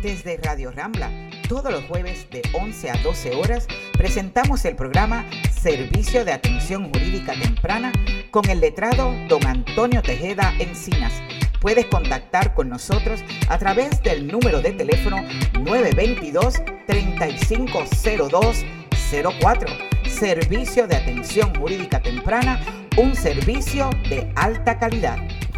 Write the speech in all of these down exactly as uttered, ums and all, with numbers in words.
Desde Radio Rambla, todos los jueves de once a doce horas, presentamos el programa Servicio de Atención Jurídica Temprana con el letrado don Antonio Tejeda Encinas. Puedes contactar con nosotros a través del número de teléfono nueve dos dos, tres cinco cero dos cero cuatro. Servicio de Atención Jurídica Temprana, un servicio de alta calidad.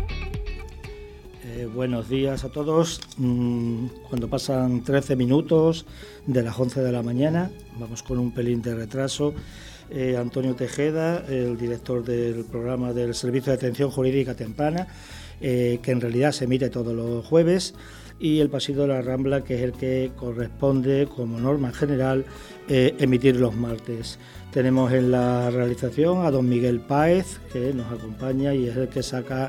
Eh, buenos días a todos. Mm, cuando pasan trece minutos de las once de la mañana, vamos con un pelín de retraso. Eh, Antonio Tejeda, el director del programa del Servicio de Atención Jurídica Temprana, eh, que en realidad se emite todos los jueves, y el Pasillo de la Rambla, que es el que corresponde, como norma general, eh, emitir los martes. Tenemos en la realización a don Miguel Páez, que nos acompaña y es el que saca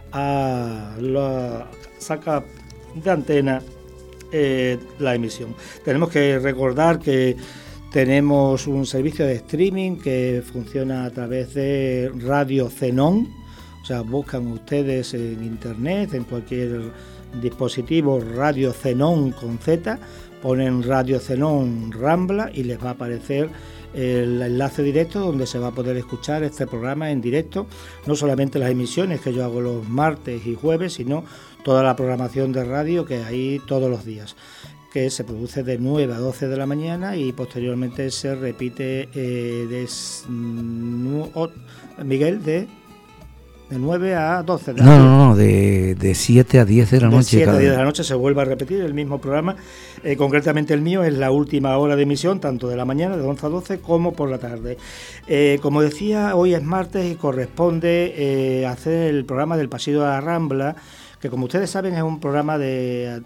a la, saca de antena eh, la emisión. Tenemos que recordar que tenemos un servicio de streaming que funciona a través de Radio Zenón, o sea, buscan ustedes en internet, en cualquier dispositivo, Radio Zenón con Z, ponen Radio Zenón Rambla y les va a aparecer el enlace directo donde se va a poder escuchar este programa en directo, no solamente las emisiones que yo hago los martes y jueves, sino toda la programación de radio que hay todos los días, que se produce de nueve a doce de la mañana y posteriormente se repite eh, de no, oh, Miguel de de nueve a doce de la noche. No, no, no, de, de siete a diez de la noche. De siete a diez de la noche se vuelve a repetir el mismo programa. Eh, concretamente el mío es la última hora de emisión, tanto de la mañana, de once a doce, como por la tarde. Eh, como decía, hoy es martes y corresponde eh, hacer el programa del Pasillo de la Rambla, que como ustedes saben es un programa de,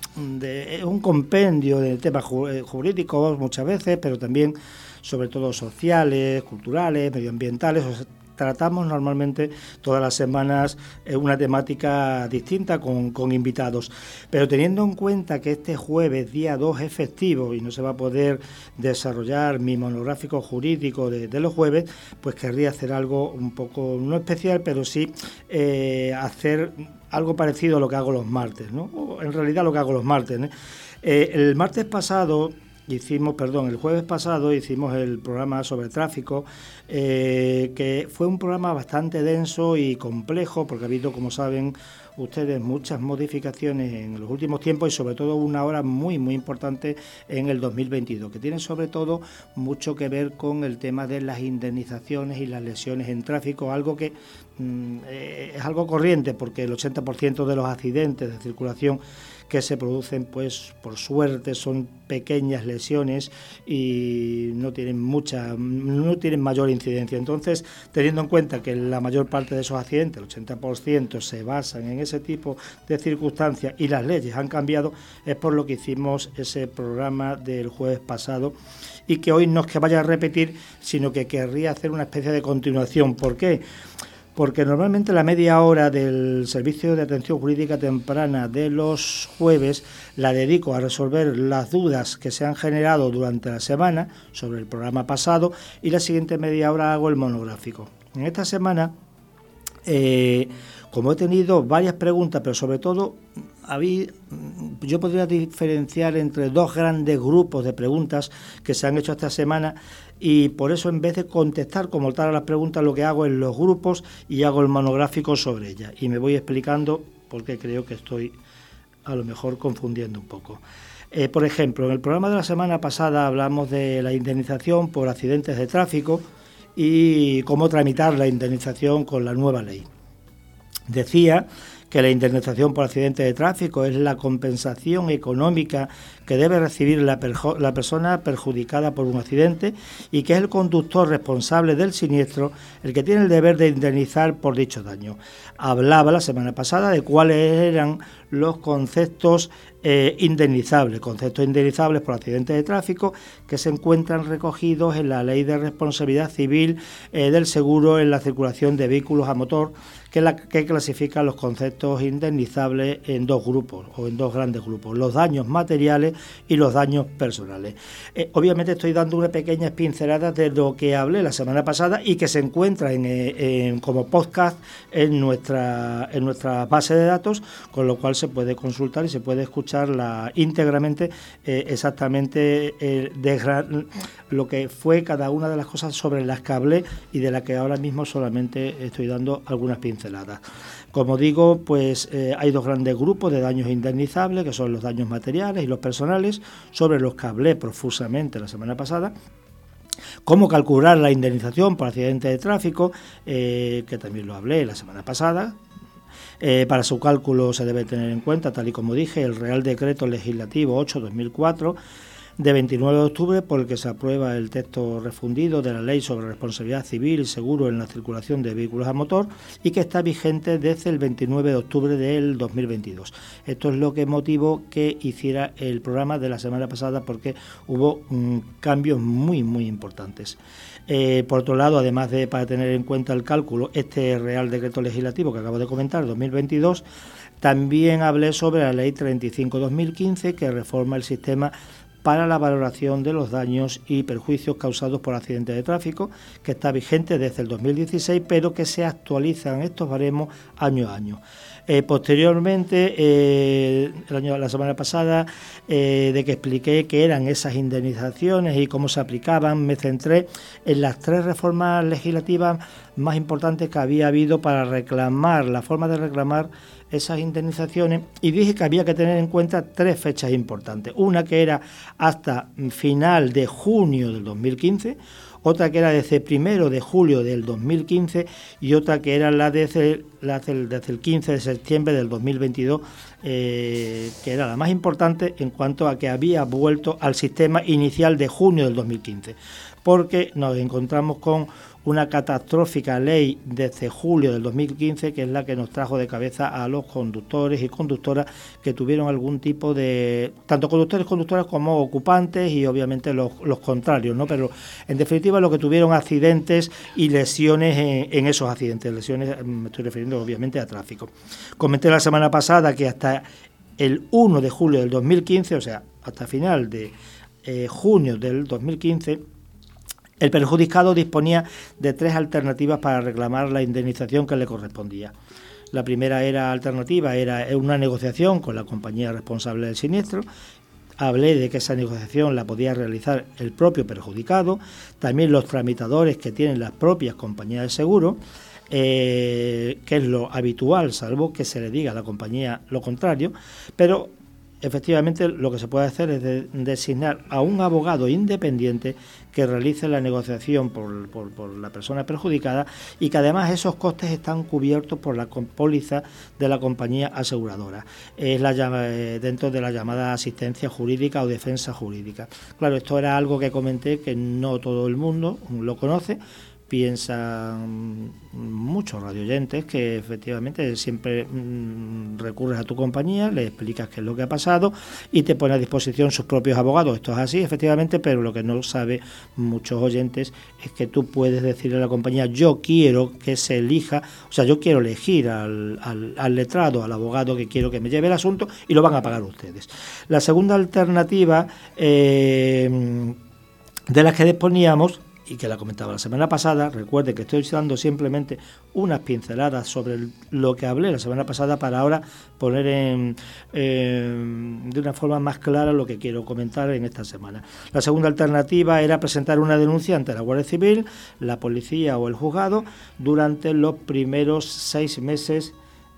de es un compendio de temas jurídicos muchas veces, pero también sobre todo sociales, culturales, medioambientales. O sea, tratamos normalmente todas las semanas una temática distinta con, con invitados, pero teniendo en cuenta que este jueves, día dos, es festivo y no se va a poder desarrollar mi monográfico jurídico de, de los jueves, pues querría hacer algo un poco, no especial, pero sí eh, hacer algo parecido a lo que hago los martes, ¿no? O en realidad lo que hago los martes, ¿eh? Eh, el martes pasado Hicimos, perdón, el jueves pasado hicimos el programa sobre tráfico, eh, que fue un programa bastante denso y complejo, porque ha habido, como saben ustedes, muchas modificaciones en los últimos tiempos y sobre todo una hora muy, muy importante en el dos mil veintidós, que tiene sobre todo mucho que ver con el tema de las indemnizaciones y las lesiones en tráfico, algo que mm, eh, es algo corriente, porque el ochenta por ciento de los accidentes de circulación que se producen, pues por suerte son pequeñas lesiones y no tienen mucha, no tienen mayor incidencia. Entonces, teniendo en cuenta que la mayor parte de esos accidentes, el ochenta por ciento, se basan en ese tipo de circunstancias y las leyes han cambiado, es por lo que hicimos ese programa del jueves pasado y que hoy no es que vaya a repetir, sino que querría hacer una especie de continuación. ¿Por qué? Porque normalmente la media hora del Servicio de Atención Jurídica Temprana de los jueves la dedico a resolver las dudas que se han generado durante la semana sobre el programa pasado y la siguiente media hora hago el monográfico. En esta semana, eh, como he tenido varias preguntas, pero sobre todo había, yo podría diferenciar entre dos grandes grupos de preguntas que se han hecho esta semana, y por eso en vez de contestar como tal a las preguntas lo que hago es los grupos y hago el monográfico sobre ellas y me voy explicando porque creo que estoy a lo mejor confundiendo un poco. Eh, por ejemplo, en el programa de la semana pasada hablamos de la indemnización por accidentes de tráfico y cómo tramitar la indemnización con la nueva ley. Decía que la indemnización por accidente de tráfico es la compensación económica que debe recibir la, perjo- la persona perjudicada por un accidente y que es el conductor responsable del siniestro el que tiene el deber de indemnizar por dicho daño. Hablaba la semana pasada de cuáles eran los conceptos eh, indemnizables, conceptos indemnizables por accidentes de tráfico que se encuentran recogidos en la Ley de Responsabilidad Civil eh, del Seguro en la circulación de vehículos a motor, que, la, que clasifica los conceptos indemnizables en dos grupos o en dos grandes grupos, los daños materiales y los daños personales. Eh, obviamente estoy dando una pequeña pincelada de lo que hablé la semana pasada y que se encuentra en, en, como podcast en nuestra, en nuestra base de datos, con lo cual se puede consultar y se puede escuchar la, íntegramente eh, exactamente eh, de, lo que fue cada una de las cosas sobre las que hablé y de las que ahora mismo solamente estoy dando algunas pinceladas. Como digo, pues eh, hay dos grandes grupos de daños indemnizables, que son los daños materiales y los personales, sobre los que hablé profusamente la semana pasada. Cómo calcular la indemnización por accidente de tráfico, eh, que también lo hablé la semana pasada. Eh, para su cálculo se debe tener en cuenta, tal y como dije, el Real Decreto Legislativo ocho barra dos mil cuatro de veintinueve de octubre, por el que se aprueba el texto refundido de la Ley sobre Responsabilidad Civil y Seguro en la Circulación de Vehículos a Motor, y que está vigente desde el veintinueve de octubre del dos mil veintidós. Esto es lo que motivó que hiciera el programa de la semana pasada, porque hubo um, cambios muy, muy importantes. Eh, por otro lado, además de para tener en cuenta el cálculo, este Real Decreto Legislativo que acabo de comentar, dos mil veintidós, también hablé sobre la Ley treinta y cinco barra dos mil quince, que reforma el sistema para la valoración de los daños y perjuicios causados por accidentes de tráfico, que está vigente desde el dos mil dieciséis, pero que se actualizan estos baremos año a año. Eh, posteriormente, eh, el año, la semana pasada, eh, de que expliqué qué eran esas indemnizaciones y cómo se aplicaban, me centré en las tres reformas legislativas más importantes que había habido para reclamar, la forma de reclamar esas indemnizaciones, y dije que había que tener en cuenta tres fechas importantes. Una que era hasta final de junio del dos mil quince, otra que era desde primero de julio del dos mil quince y otra que era la desde, la desde el quince de septiembre del dos mil veintidós, eh, que era la más importante en cuanto a que había vuelto al sistema inicial de junio del dos mil quince, porque nos encontramos con una catastrófica ley desde julio del dos mil quince, que es la que nos trajo de cabeza a los conductores y conductoras que tuvieron algún tipo de, tanto conductores y conductoras como ocupantes, y obviamente los, los contrarios, ¿no? Pero en definitiva los que tuvieron accidentes y lesiones en, en esos accidentes, lesiones, me estoy refiriendo obviamente a tráfico. Comenté la semana pasada que hasta el uno de julio del dos mil quince, o sea, hasta final de eh, junio del dos mil quince, el perjudicado disponía de tres alternativas para reclamar la indemnización que le correspondía. La primera era alternativa era una negociación con la compañía responsable del siniestro. Hablé de que esa negociación la podía realizar el propio perjudicado, también los tramitadores que tienen las propias compañías de seguro, eh, que es lo habitual, salvo que se le diga a la compañía lo contrario, pero efectivamente lo que se puede hacer es de, designar a un abogado independiente que realice la negociación por, por, por la persona perjudicada, y que además esos costes están cubiertos por la póliza de la compañía aseguradora. Es la dentro de la llamada asistencia jurídica o defensa jurídica. Claro, esto era algo que comenté que no todo el mundo lo conoce. Piensan muchos radioyentes que efectivamente siempre mmm, recurres a tu compañía, le explicas qué es lo que ha pasado y te pone a disposición sus propios abogados. Esto es así, efectivamente, pero lo que no sabe muchos oyentes es que tú puedes decirle a la compañía: yo quiero que se elija, o sea, yo quiero elegir al, al, al letrado, al abogado que quiero que me lleve el asunto, y lo van a pagar ustedes. La segunda alternativa eh, de las que disponíamos, y que la comentaba la semana pasada, recuerde que estoy dando simplemente unas pinceladas sobre el, lo que hablé la semana pasada, para ahora poner en, eh, de una forma más clara lo que quiero comentar en esta semana. La segunda alternativa era presentar una denuncia ante la Guardia Civil, la policía o el juzgado durante los primeros seis meses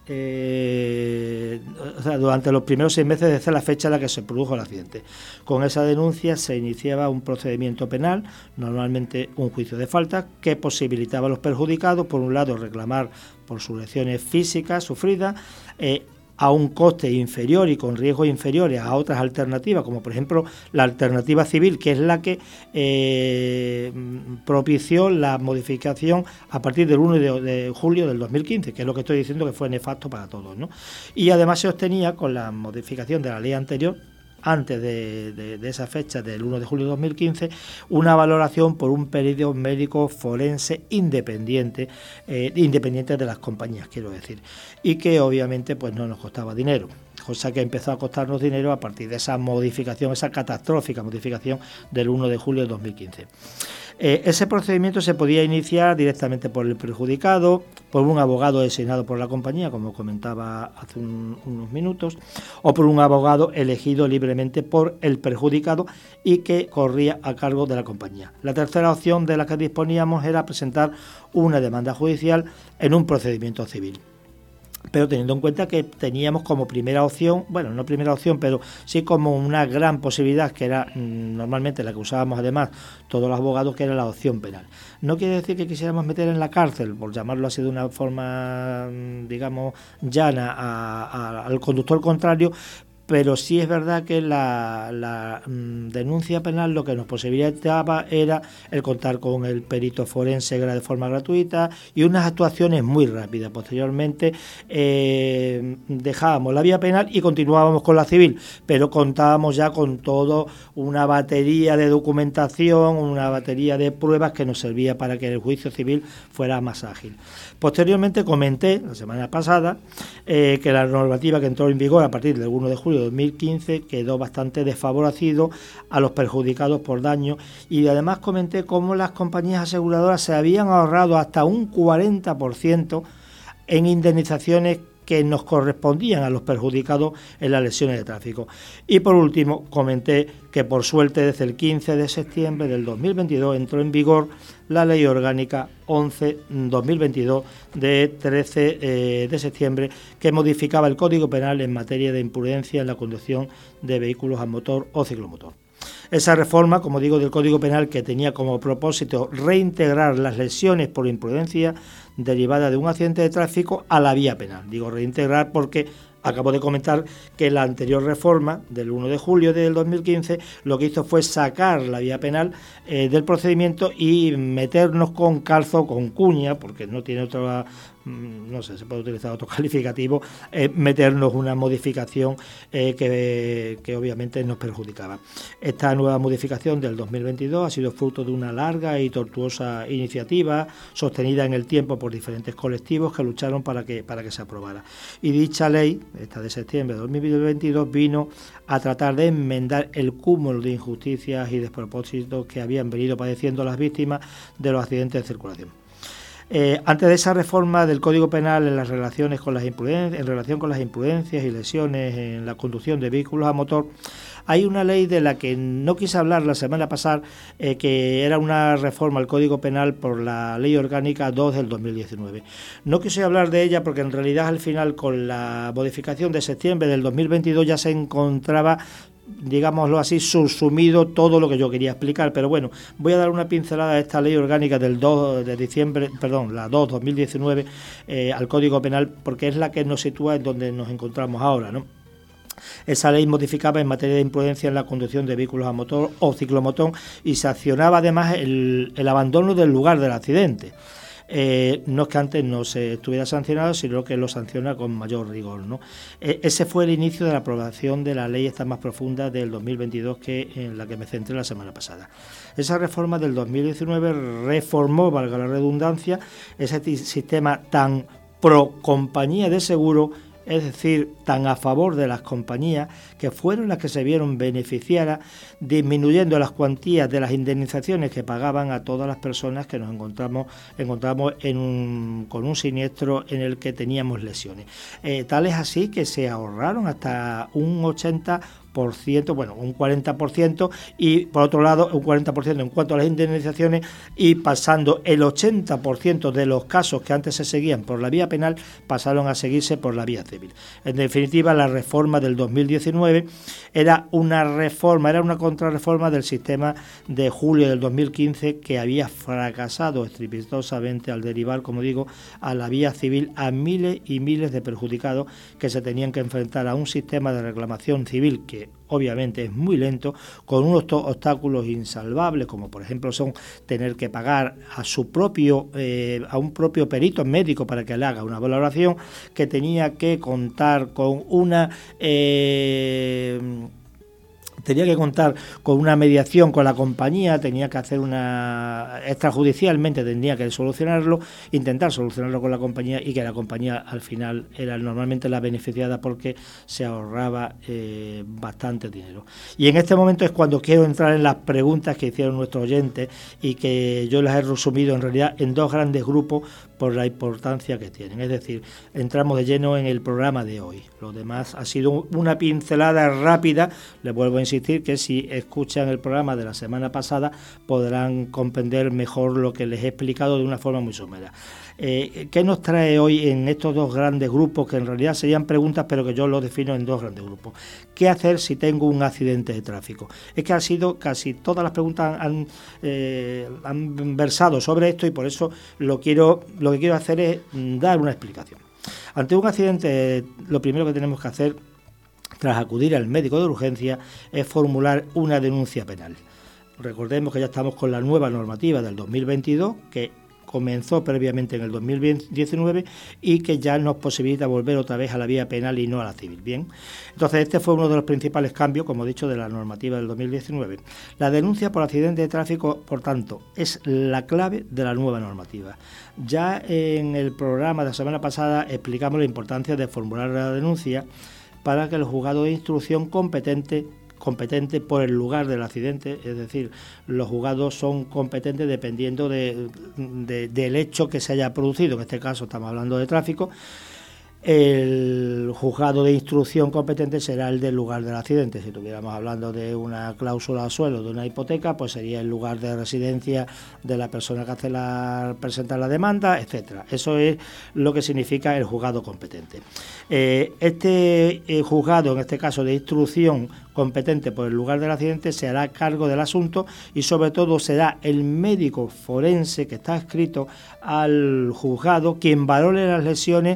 Eh, o sea, durante los primeros seis meses desde la fecha en la que se produjo el accidente. Con esa denuncia se iniciaba un procedimiento penal, normalmente un juicio de falta, que posibilitaba a los perjudicados, por un lado, reclamar por sus lesiones físicas sufridas, eh, a un coste inferior y con riesgos inferiores a otras alternativas, como por ejemplo la alternativa civil, que es la que eh, propició la modificación a partir del uno de julio del dos mil quince, que es lo que estoy diciendo que fue nefasto para todos, ¿no? Y además se obtenía con la modificación de la ley anterior, antes de, de, de esa fecha del uno de julio de dos mil quince, una valoración por un perito médico forense independiente, eh, independiente de las compañías, quiero decir, y que obviamente pues no nos costaba dinero. cosa que empezó a costarnos dinero a partir de esa modificación, esa catastrófica modificación del uno de julio de dos mil quince. Eh, ese procedimiento se podía iniciar directamente por el perjudicado, por un abogado designado por la compañía, como comentaba hace un, unos minutos, o por un abogado elegido libremente por el perjudicado y que corría a cargo de la compañía. La tercera opción de la que disponíamos era presentar una demanda judicial en un procedimiento civil. Pero teniendo en cuenta que teníamos como primera opción, bueno, no primera opción, pero sí como una gran posibilidad, que era mmm, normalmente la que usábamos además todos los abogados, que era la opción penal. No quiere decir que quisiéramos meter en la cárcel, por llamarlo así de una forma, digamos, llana a, a, al conductor contrario, pero sí es verdad que la, la mmm, denuncia penal lo que nos posibilitaba era el contar con el perito forense de forma gratuita y unas actuaciones muy rápidas. Posteriormente eh, dejábamos la vía penal y continuábamos con la civil, pero contábamos ya con toda una batería de documentación, una batería de pruebas que nos servía para que el juicio civil fuera más ágil. Posteriormente comenté, la semana pasada, eh, que la normativa que entró en vigor a partir del uno de julio de dos mil quince quedó bastante desfavorecido a los perjudicados por daño, y además comenté cómo las compañías aseguradoras se habían ahorrado hasta un cuarenta por ciento en indemnizaciones que nos correspondían a los perjudicados en las lesiones de tráfico. Y por último comenté que por suerte desde el quince de septiembre del dos mil veintidós entró en vigor la Ley Orgánica once barra dos mil veintidós de trece eh, de septiembre, que modificaba el Código Penal en materia de imprudencia en la conducción de vehículos a motor o ciclomotor. Esa reforma, como digo, del Código Penal, que tenía como propósito reintegrar las lesiones por imprudencia derivada de un accidente de tráfico a la vía penal. Digo reintegrar porque acabo de comentar que la anterior reforma del uno de julio del dos mil quince lo que hizo fue sacar la vía penal eh, del procedimiento y meternos con calzo, con cuña, porque no tiene otra, no sé, se puede utilizar otro calificativo, eh, meternos una modificación eh, que, que obviamente nos perjudicaba. Esta nueva modificación del dos mil veintidós ha sido fruto de una larga y tortuosa iniciativa sostenida en el tiempo por diferentes colectivos que lucharon para que, para que se aprobara. Y dicha ley, esta de septiembre de dos mil veintidós, vino a tratar de enmendar el cúmulo de injusticias y despropósitos que habían venido padeciendo las víctimas de los accidentes de circulación. Eh, antes de esa reforma del Código Penal en las relaciones con las imprudencias, en relación con las imprudencias y lesiones en la conducción de vehículos a motor, hay una ley de la que no quise hablar la semana pasada, eh, que era una reforma al Código Penal por la Ley Orgánica dos del dos mil diecinueve. No quise hablar de ella porque en realidad al final, con la modificación de septiembre del dos mil veintidós, ya se encontraba, digámoslo así, subsumido todo lo que yo quería explicar, pero bueno, voy a dar una pincelada a esta ley orgánica del dos de diciembre, perdón, la dos dos mil diecinueve, eh, al Código Penal, porque es la que nos sitúa en donde nos encontramos ahora, ¿no? Esa ley modificaba en materia de imprudencia en la conducción de vehículos a motor o ciclomotor y sancionaba además el, el abandono del lugar del accidente. Eh, no es que antes no se estuviera sancionado, sino que lo sanciona con mayor rigor, ¿no? Eh, ese fue el inicio de la aprobación de la ley esta más profunda del dos mil veintidós, que en la que me centré la semana pasada. Esa reforma del dos mil diecinueve reformó, valga la redundancia, ese t- sistema tan pro compañía de seguro, es decir, tan a favor de las compañías, que fueron las que se vieron beneficiadas, disminuyendo las cuantías de las indemnizaciones que pagaban a todas las personas que nos encontramos encontramos en un, con un siniestro en el que teníamos lesiones. Eh, tal es así que se ahorraron hasta un ochenta por ciento, bueno, un cuarenta por ciento, y por otro lado un cuarenta por ciento en cuanto a las indemnizaciones, y pasando el ochenta por ciento de los casos que antes se seguían por la vía penal pasaron a seguirse por la vía civil. En definitiva, la reforma del dos mil diecinueve era una reforma, era una contrarreforma del sistema de julio del dos mil quince, que había fracasado estrepitosamente al derivar, como digo, a la vía civil a miles y miles de perjudicados que se tenían que enfrentar a un sistema de reclamación civil que obviamente es muy lento, con unos obstáculos insalvables, como por ejemplo son tener que pagar a su propio eh, a un propio perito médico para que le haga una valoración, que tenía que contar con una eh, tenía que contar con una mediación con la compañía, tenía que hacer una extrajudicialmente, tendría que solucionarlo, intentar solucionarlo con la compañía, y que la compañía al final era normalmente la beneficiada porque se ahorraba eh, bastante dinero. Y en este momento es cuando quiero entrar en las preguntas que hicieron nuestros oyentes y que yo las he resumido en realidad en dos grandes grupos por la importancia que tienen. Es decir, entramos de lleno en el programa de hoy. Lo demás ha sido una pincelada rápida. Les vuelvo a insistir que si escuchan el programa de la semana pasada podrán comprender mejor lo que les he explicado de una forma muy somera. Eh, ¿Qué nos trae hoy en estos dos grandes grupos, que en realidad serían preguntas, pero que yo los defino en dos grandes grupos? ¿Qué hacer si tengo un accidente de tráfico? Es que han sido casi todas las preguntas han, eh, han versado sobre esto, y por eso lo quiero lo que quiero hacer es dar una explicación. Ante un accidente, lo primero que tenemos que hacer, tras acudir al médico de urgencia, es formular una denuncia penal. Recordemos que ya estamos con la nueva normativa del dos mil veintidós, que comenzó previamente en el dos mil diecinueve y que ya nos posibilita volver otra vez a la vía penal y no a la civil. Bien, entonces este fue uno de los principales cambios, como he dicho, de la normativa del dos mil diecinueve. La denuncia por accidente de tráfico, por tanto, es la clave de la nueva normativa. Ya en el programa de la semana pasada explicamos la importancia de formular la denuncia para que el juzgado de instrucción competente competente por el lugar del accidente, es decir, los juzgados son competentes dependiendo de, de, del hecho que se haya producido. En este caso estamos hablando de tráfico. El juzgado de instrucción competente será el del lugar del accidente. Si estuviéramos hablando de una cláusula a suelo, de una hipoteca, pues sería el lugar de residencia de la persona que hace la, presenta la demanda, etcétera. Eso es lo que significa el juzgado competente. Eh, este eh, juzgado, en este caso de instrucción competente por el lugar del accidente, se hará cargo del asunto, y sobre todo será el médico forense que está adscrito al juzgado quien valore las lesiones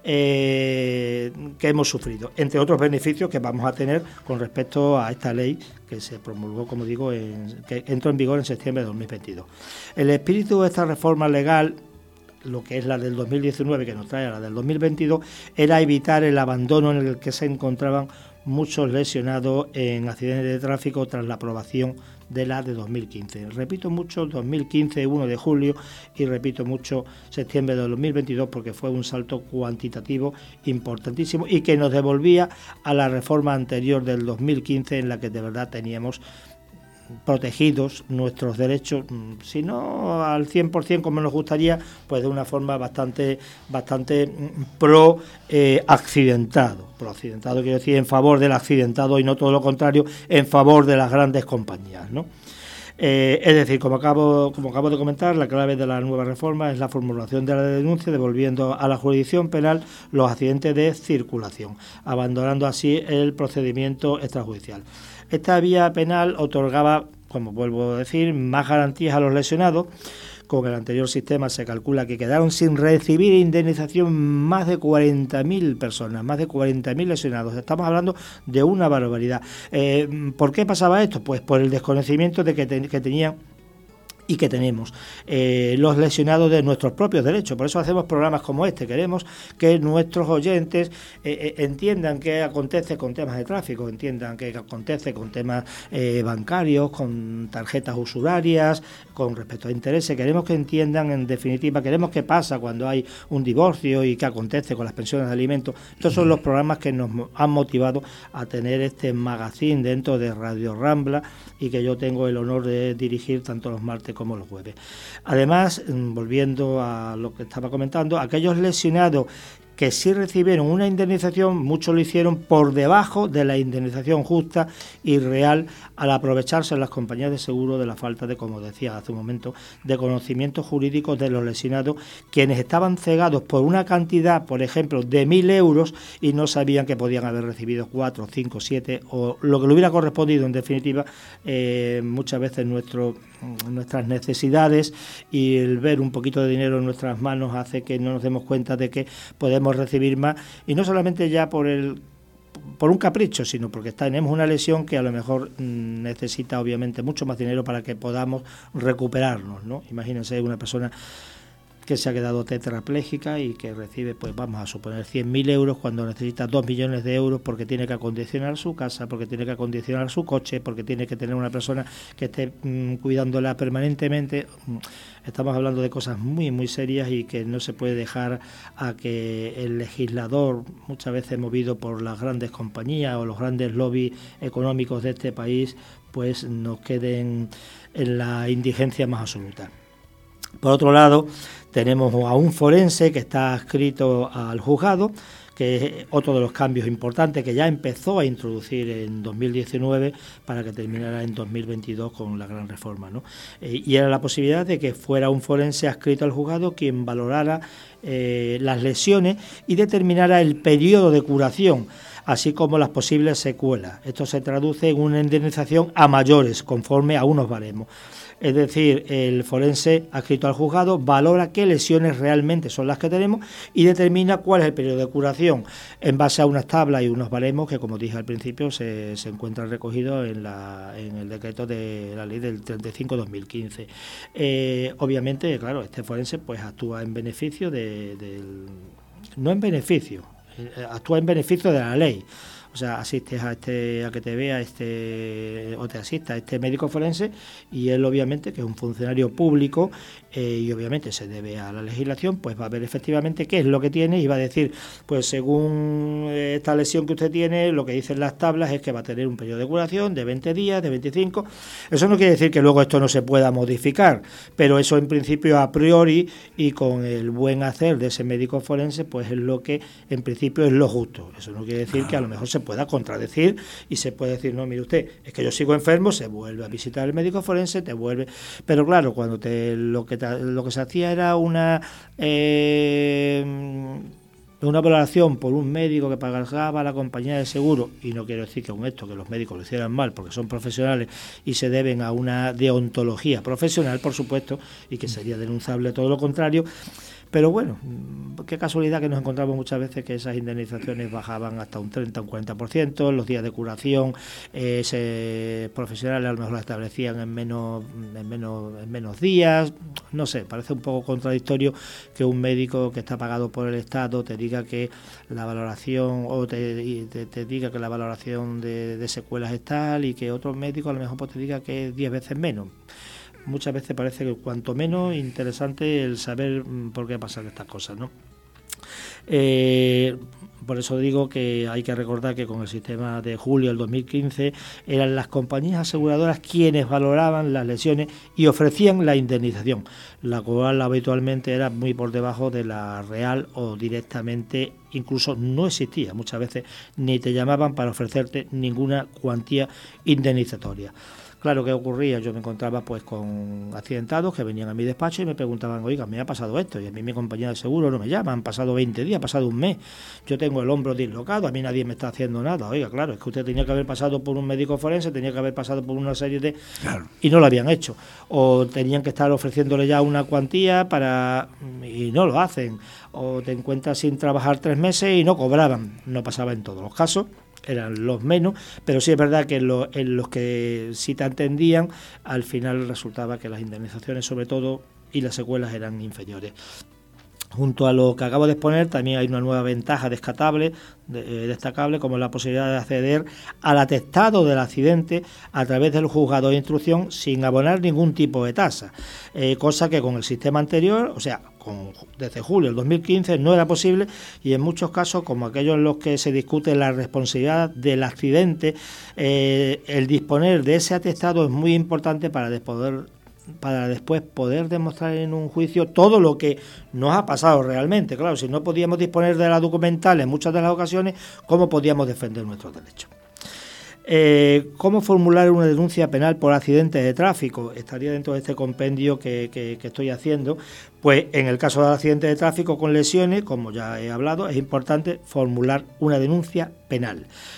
eh, que hemos sufrido, entre otros beneficios que vamos a tener con respecto a esta ley que se promulgó, como digo, en, que entró en vigor en septiembre de dos mil veintidós. El espíritu de esta reforma legal, lo que es la del dos mil diecinueve, que nos trae a la del dos mil veintidós, era evitar el abandono en el que se encontraban muchos lesionados en accidentes de tráfico tras la aprobación de la de dos mil quince. Repito mucho dos mil quince, uno de julio, y repito mucho septiembre de dos mil veintidós, porque fue un salto cuantitativo importantísimo y que nos devolvía a la reforma anterior del dos mil quince, en la que de verdad teníamos protegidos nuestros derechos, si no al cien por ciento como nos gustaría, pues de una forma bastante bastante pro eh, accidentado, pro accidentado quiero decir en favor del accidentado y no todo lo contrario, en favor de las grandes compañías, ¿no? Eh, es decir, como acabo, como acabo de comentar, la clave de la nueva reforma es la formulación de la denuncia, devolviendo a la jurisdicción penal los accidentes de circulación, abandonando así el procedimiento extrajudicial. Esta vía penal otorgaba, como vuelvo a decir, más garantías a los lesionados. Con el anterior sistema se calcula que quedaron sin recibir indemnización más de cuarenta mil personas, más de cuarenta mil lesionados. Estamos hablando de una barbaridad. Eh, ¿Por qué pasaba esto? Pues por el desconocimiento de que, te, que tenían y que tenemos eh, los lesionados de nuestros propios derechos. Por eso hacemos programas como este. Queremos que nuestros oyentes eh, eh, entiendan qué acontece con temas de tráfico, entiendan qué acontece con temas eh, bancarios, con tarjetas usurarias, con respecto a intereses. Queremos que entiendan, en definitiva, queremos qué pasa cuando hay un divorcio y qué acontece con las pensiones de alimentos. Estos son los programas que nos han motivado a tener este magazine dentro de Radio Rambla, y que yo tengo el honor de dirigir tanto los martes como los jueves. Además, volviendo a lo que estaba comentando, aquellos lesionados que sí recibieron una indemnización, muchos lo hicieron por debajo de la indemnización justa y real, al aprovecharse en las compañías de seguro de la falta de, como decía hace un momento, de conocimientos jurídicos de los lesionados, quienes estaban cegados por una cantidad, por ejemplo, de mil euros, y no sabían que podían haber recibido cuatro, cinco, siete, o lo que le hubiera correspondido, en definitiva, eh, muchas veces nuestro, nuestras necesidades, y el ver un poquito de dinero en nuestras manos hace que no nos demos cuenta de que podemos recibir más, y no solamente ya por el por un capricho, sino porque tenemos una lesión que a lo mejor mmm, necesita obviamente mucho más dinero para que podamos recuperarnos, ¿no? Imagínense una persona que se ha quedado tetrapléjica y que recibe, pues vamos a suponer, cien mil euros cuando necesita dos millones de euros porque tiene que acondicionar su casa, porque tiene que acondicionar su coche, porque tiene que tener una persona que esté mmm, cuidándola permanentemente. Estamos hablando de cosas muy, muy serias y que no se puede dejar a que el legislador, muchas veces movido por las grandes compañías o los grandes lobbies económicos de este país, pues nos queden en la indigencia más absoluta. Por otro lado, tenemos a un forense que está adscrito al juzgado, que es otro de los cambios importantes que ya empezó a introducir en dos mil diecinueve para que terminara en dos mil veintidós con la gran reforma, ¿no? Eh, y era la posibilidad de que fuera un forense adscrito al juzgado quien valorara eh, las lesiones y determinara el periodo de curación, así como las posibles secuelas. Esto se traduce en una indemnización a mayores, conforme a unos baremos. Es decir, el forense adscrito al juzgado valora qué lesiones realmente son las que tenemos y determina cuál es el periodo de curación en base a unas tablas y unos baremos que, como dije al principio, se, se encuentran recogidos en, la, en el decreto de la ley del treinta y cinco barra dos mil quince. Eh, obviamente, claro, este forense pues actúa en beneficio de, del... no en beneficio, actúa en beneficio de la ley. O sea, asistes a este a que te vea este o te asista a este médico forense y él obviamente, que es un funcionario público eh, y obviamente se debe a la legislación, pues va a ver efectivamente qué es lo que tiene y va a decir, pues según esta lesión que usted tiene, lo que dicen las tablas es que va a tener un periodo de curación de veinte días, de veinticinco. Eso no quiere decir que luego esto no se pueda modificar, pero eso en principio a priori y con el buen hacer de ese médico forense, pues es lo que en principio es lo justo. Eso no quiere decir que a lo mejor se pueda contradecir y se puede decir, no, mire usted, es que yo sigo enfermo, se vuelve a visitar el médico forense, te vuelve, pero claro, cuando te lo que te, lo que se hacía era una eh, una valoración por un médico que pagaba la compañía de seguro, y no quiero decir que con esto que los médicos lo hicieran mal porque son profesionales y se deben a una deontología profesional, por supuesto, y que sería denunciable todo lo contrario. Pero bueno, qué casualidad que nos encontramos muchas veces que esas indemnizaciones bajaban hasta un treinta, un cuarenta por ciento, los días de curación eh, se, profesionales a lo mejor la establecían en menos, en menos en menos días. No sé, parece un poco contradictorio que un médico que está pagado por el Estado te diga que la valoración o te, te, te diga que la valoración de, de secuelas es tal y que otro médico a lo mejor pues te diga que es diez veces menos. Muchas veces parece que cuanto menos interesante el saber por qué pasan estas cosas, ¿no? Eh, por eso digo que hay que recordar que con el sistema de julio del dos mil quince eran las compañías aseguradoras quienes valoraban las lesiones y ofrecían la indemnización, la cual habitualmente era muy por debajo de la real o directamente incluso no existía. Muchas veces ni te llamaban para ofrecerte ninguna cuantía indemnizatoria. Claro, ¿qué ocurría? Yo me encontraba pues con accidentados que venían a mi despacho y me preguntaban, oiga, me ha pasado esto, y a mí mi compañía de seguro no me llama, han pasado veinte días, ha pasado un mes, yo tengo el hombro dislocado, a mí nadie me está haciendo nada. Oiga, claro, es que usted tenía que haber pasado por un médico forense, tenía que haber pasado por una serie de... Claro. Y no lo habían hecho, o tenían que estar ofreciéndole ya una cuantía para... y no lo hacen, o te encuentras sin trabajar tres meses y no cobraban. No pasaba en todos los casos, eran los menos, pero sí es verdad que en, lo, en los que sí te atendían, al final resultaba que las indemnizaciones sobre todo y las secuelas eran inferiores. Junto a lo que acabo de exponer, también hay una nueva ventaja destacable, de, eh, destacable como la posibilidad de acceder al atestado del accidente a través del juzgado de instrucción sin abonar ningún tipo de tasa, eh, cosa que con el sistema anterior, o sea, con, desde julio del dos mil quince no era posible, y en muchos casos, como aquellos en los que se discute la responsabilidad del accidente, eh, el disponer de ese atestado es muy importante para poder para después poder demostrar en un juicio todo lo que nos ha pasado realmente. Claro, si no podíamos disponer de la documental en muchas de las ocasiones, ¿cómo podíamos defender nuestros derechos? Eh, ¿Cómo formular una denuncia penal por accidente de tráfico? Estaría dentro de este compendio que, que, que estoy haciendo. Pues en el caso del accidente de tráfico con lesiones, como ya he hablado, es importante formular una denuncia penal.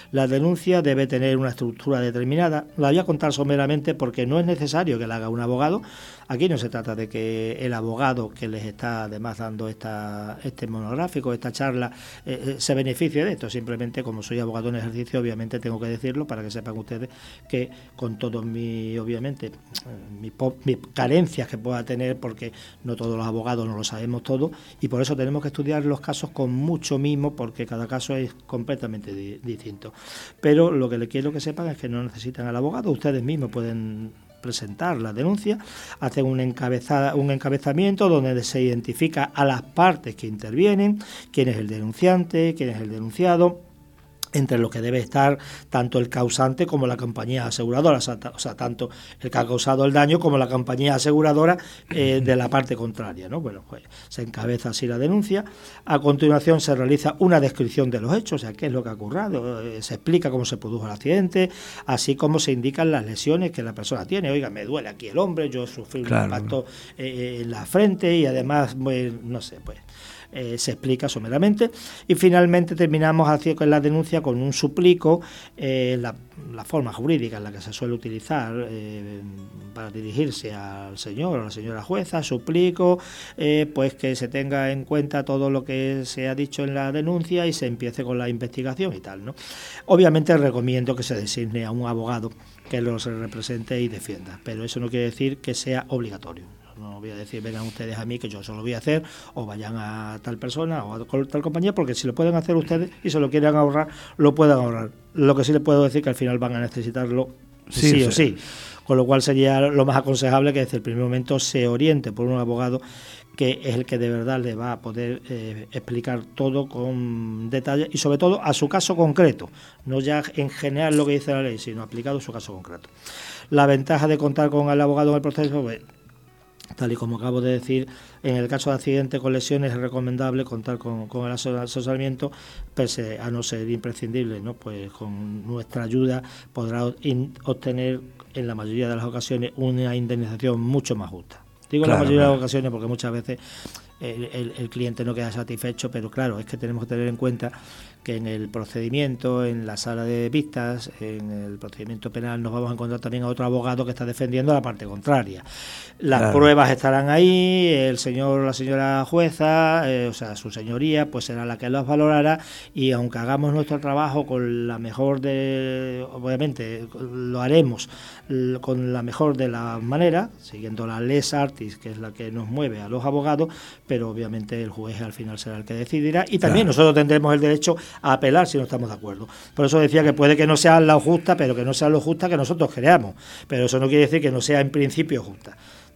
La denuncia debe tener una estructura determinada. La voy a contar someramente porque no es necesario que la haga un abogado. Aquí no se trata de que el abogado que les está además dando esta, este monográfico, esta charla, eh, se beneficie de esto. Simplemente, como soy abogado en ejercicio, obviamente tengo que decirlo para que sepan ustedes que con todos mis, obviamente, mis, mis carencias que pueda tener, porque no todos los abogados no lo sabemos todo, y por eso tenemos que estudiar los casos con mucho mimo, porque cada caso es completamente di- distinto. Pero lo que le quiero que sepan es que no necesitan al abogado, ustedes mismos pueden presentar la denuncia, hacen un, encabezada, un encabezamiento donde se identifica a las partes que intervienen, quién es el denunciante, quién es el denunciado, entre lo que debe estar tanto el causante como la compañía aseguradora, o sea, o sea tanto el que ha causado el daño como la compañía aseguradora eh, de la parte contraria, ¿no? Bueno, pues se encabeza así la denuncia. A continuación se realiza una descripción de los hechos, o sea, qué es lo que ha ocurrido, eh, se explica cómo se produjo el accidente, así como se indican las lesiones que la persona tiene. Oiga, me duele aquí el hombro, yo sufrí claro. un impacto eh, en la frente y además, pues, no sé, pues Eh, se explica someramente, y finalmente terminamos así con la denuncia con un suplico, eh, la, la forma jurídica en la que se suele utilizar eh, para dirigirse al señor o a la señora jueza. Suplico eh, pues que se tenga en cuenta todo lo que se ha dicho en la denuncia y se empiece con la investigación y tal, ¿no? Obviamente recomiendo que se designe a un abogado que los represente y defienda, pero eso no quiere decir que sea obligatorio. No voy a decir, vengan ustedes a mí que yo eso lo voy a hacer, o vayan a tal persona o a tal compañía, porque si lo pueden hacer ustedes y se lo quieren ahorrar, lo pueden ahorrar. Lo que sí les puedo decir que al final van a necesitarlo sí, sí o sí. Con lo cual sería lo más aconsejable que desde el primer momento se oriente por un abogado que es el que de verdad le va a poder eh, explicar todo con detalle y sobre todo a su caso concreto, no ya en general lo que dice la ley, sino aplicado a su caso concreto. La ventaja de contar con el abogado en el proceso, pues, tal y como acabo de decir, en el caso de accidente con lesiones es recomendable contar con, con el asesoramiento, pese a no ser imprescindible, ¿no? Pues con nuestra ayuda podrá in, obtener en la mayoría de las ocasiones una indemnización mucho más justa. Digo claro, la mayoría claro. de las ocasiones porque muchas veces el, el, el cliente no queda satisfecho, pero claro, es que tenemos que tener en cuenta que en el procedimiento, en la sala de vistas, en el procedimiento penal, nos vamos a encontrar también a otro abogado que está defendiendo la parte contraria. Las claro. pruebas estarán ahí, el señor o la señora jueza, eh, o sea, su señoría, pues será la que las valorará, y aunque hagamos nuestro trabajo con la mejor de, obviamente lo haremos con la mejor de las maneras, siguiendo la lex artis, que es la que nos mueve a los abogados, pero obviamente el juez al final será el que decidirá, y también claro. nosotros tendremos el derecho a apelar si no estamos de acuerdo. Por eso decía que puede que no sea la justa, pero que no sea lo justa que nosotros creamos, pero eso no quiere decir que no sea en principio justa.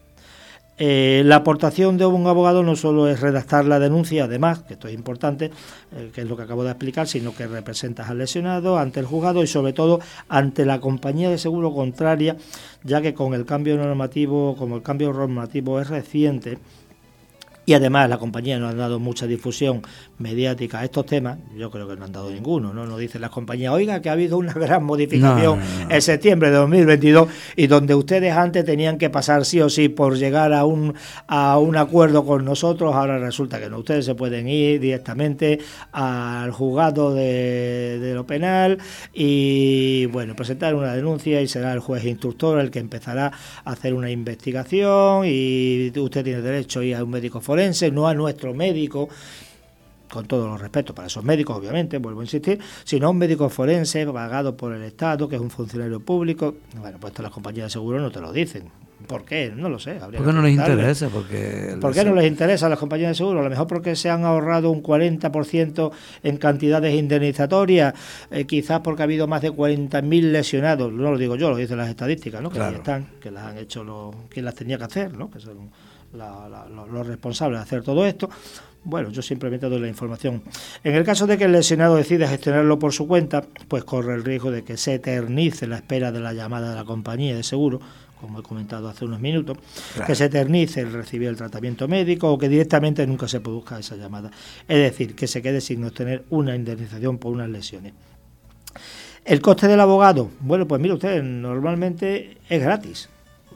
Eh, la aportación de un abogado no solo es redactar la denuncia, además, que esto es importante, eh, que es lo que acabo de explicar, sino que representas al lesionado ante el juzgado y sobre todo ante la compañía de seguro contraria, ya que con el cambio normativo, como el cambio normativo es reciente, y además la compañía no ha dado mucha difusión mediática a estos temas, yo creo que no han dado ninguno, no nos dicen las compañías, oiga, que ha habido una gran modificación no, no, no. en septiembre de dos mil veintidós, y donde ustedes antes tenían que pasar sí o sí por llegar a un a un acuerdo con nosotros, ahora resulta que no, ustedes se pueden ir directamente al juzgado de, de lo penal y bueno, presentar una denuncia y será el juez instructor el que empezará a hacer una investigación y usted tiene derecho a ir a un médico forense, no a nuestro médico, con todos los respetos para esos médicos, obviamente, vuelvo a insistir, sino a un médico forense pagado por el Estado, que es un funcionario público. Bueno, pues esto las compañías de seguro no te lo dicen. ¿Por qué? No lo sé. ¿Por qué no les interesa? Porque ¿Por qué no les interesa a las compañías de seguro? A lo mejor porque se han ahorrado un cuarenta por ciento en cantidades indemnizatorias, eh, quizás porque ha habido más de cuarenta mil lesionados, no lo digo yo, lo dicen las estadísticas, ¿no? Que claro. ahí están, que las han hecho los, quien las tenía que hacer, ¿no? Que son la, la, los, los responsables de hacer todo esto. Bueno, yo simplemente doy la información. En el caso de que el lesionado decida gestionarlo por su cuenta, pues corre el riesgo de que se eternice la espera de la llamada de la compañía de seguro, como he comentado hace unos minutos, claro. que se eternice el recibir el tratamiento médico o que directamente nunca se produzca esa llamada. Es decir, que se quede sin obtener una indemnización por unas lesiones. ¿El coste del abogado? Bueno, pues mire usted, normalmente es gratis.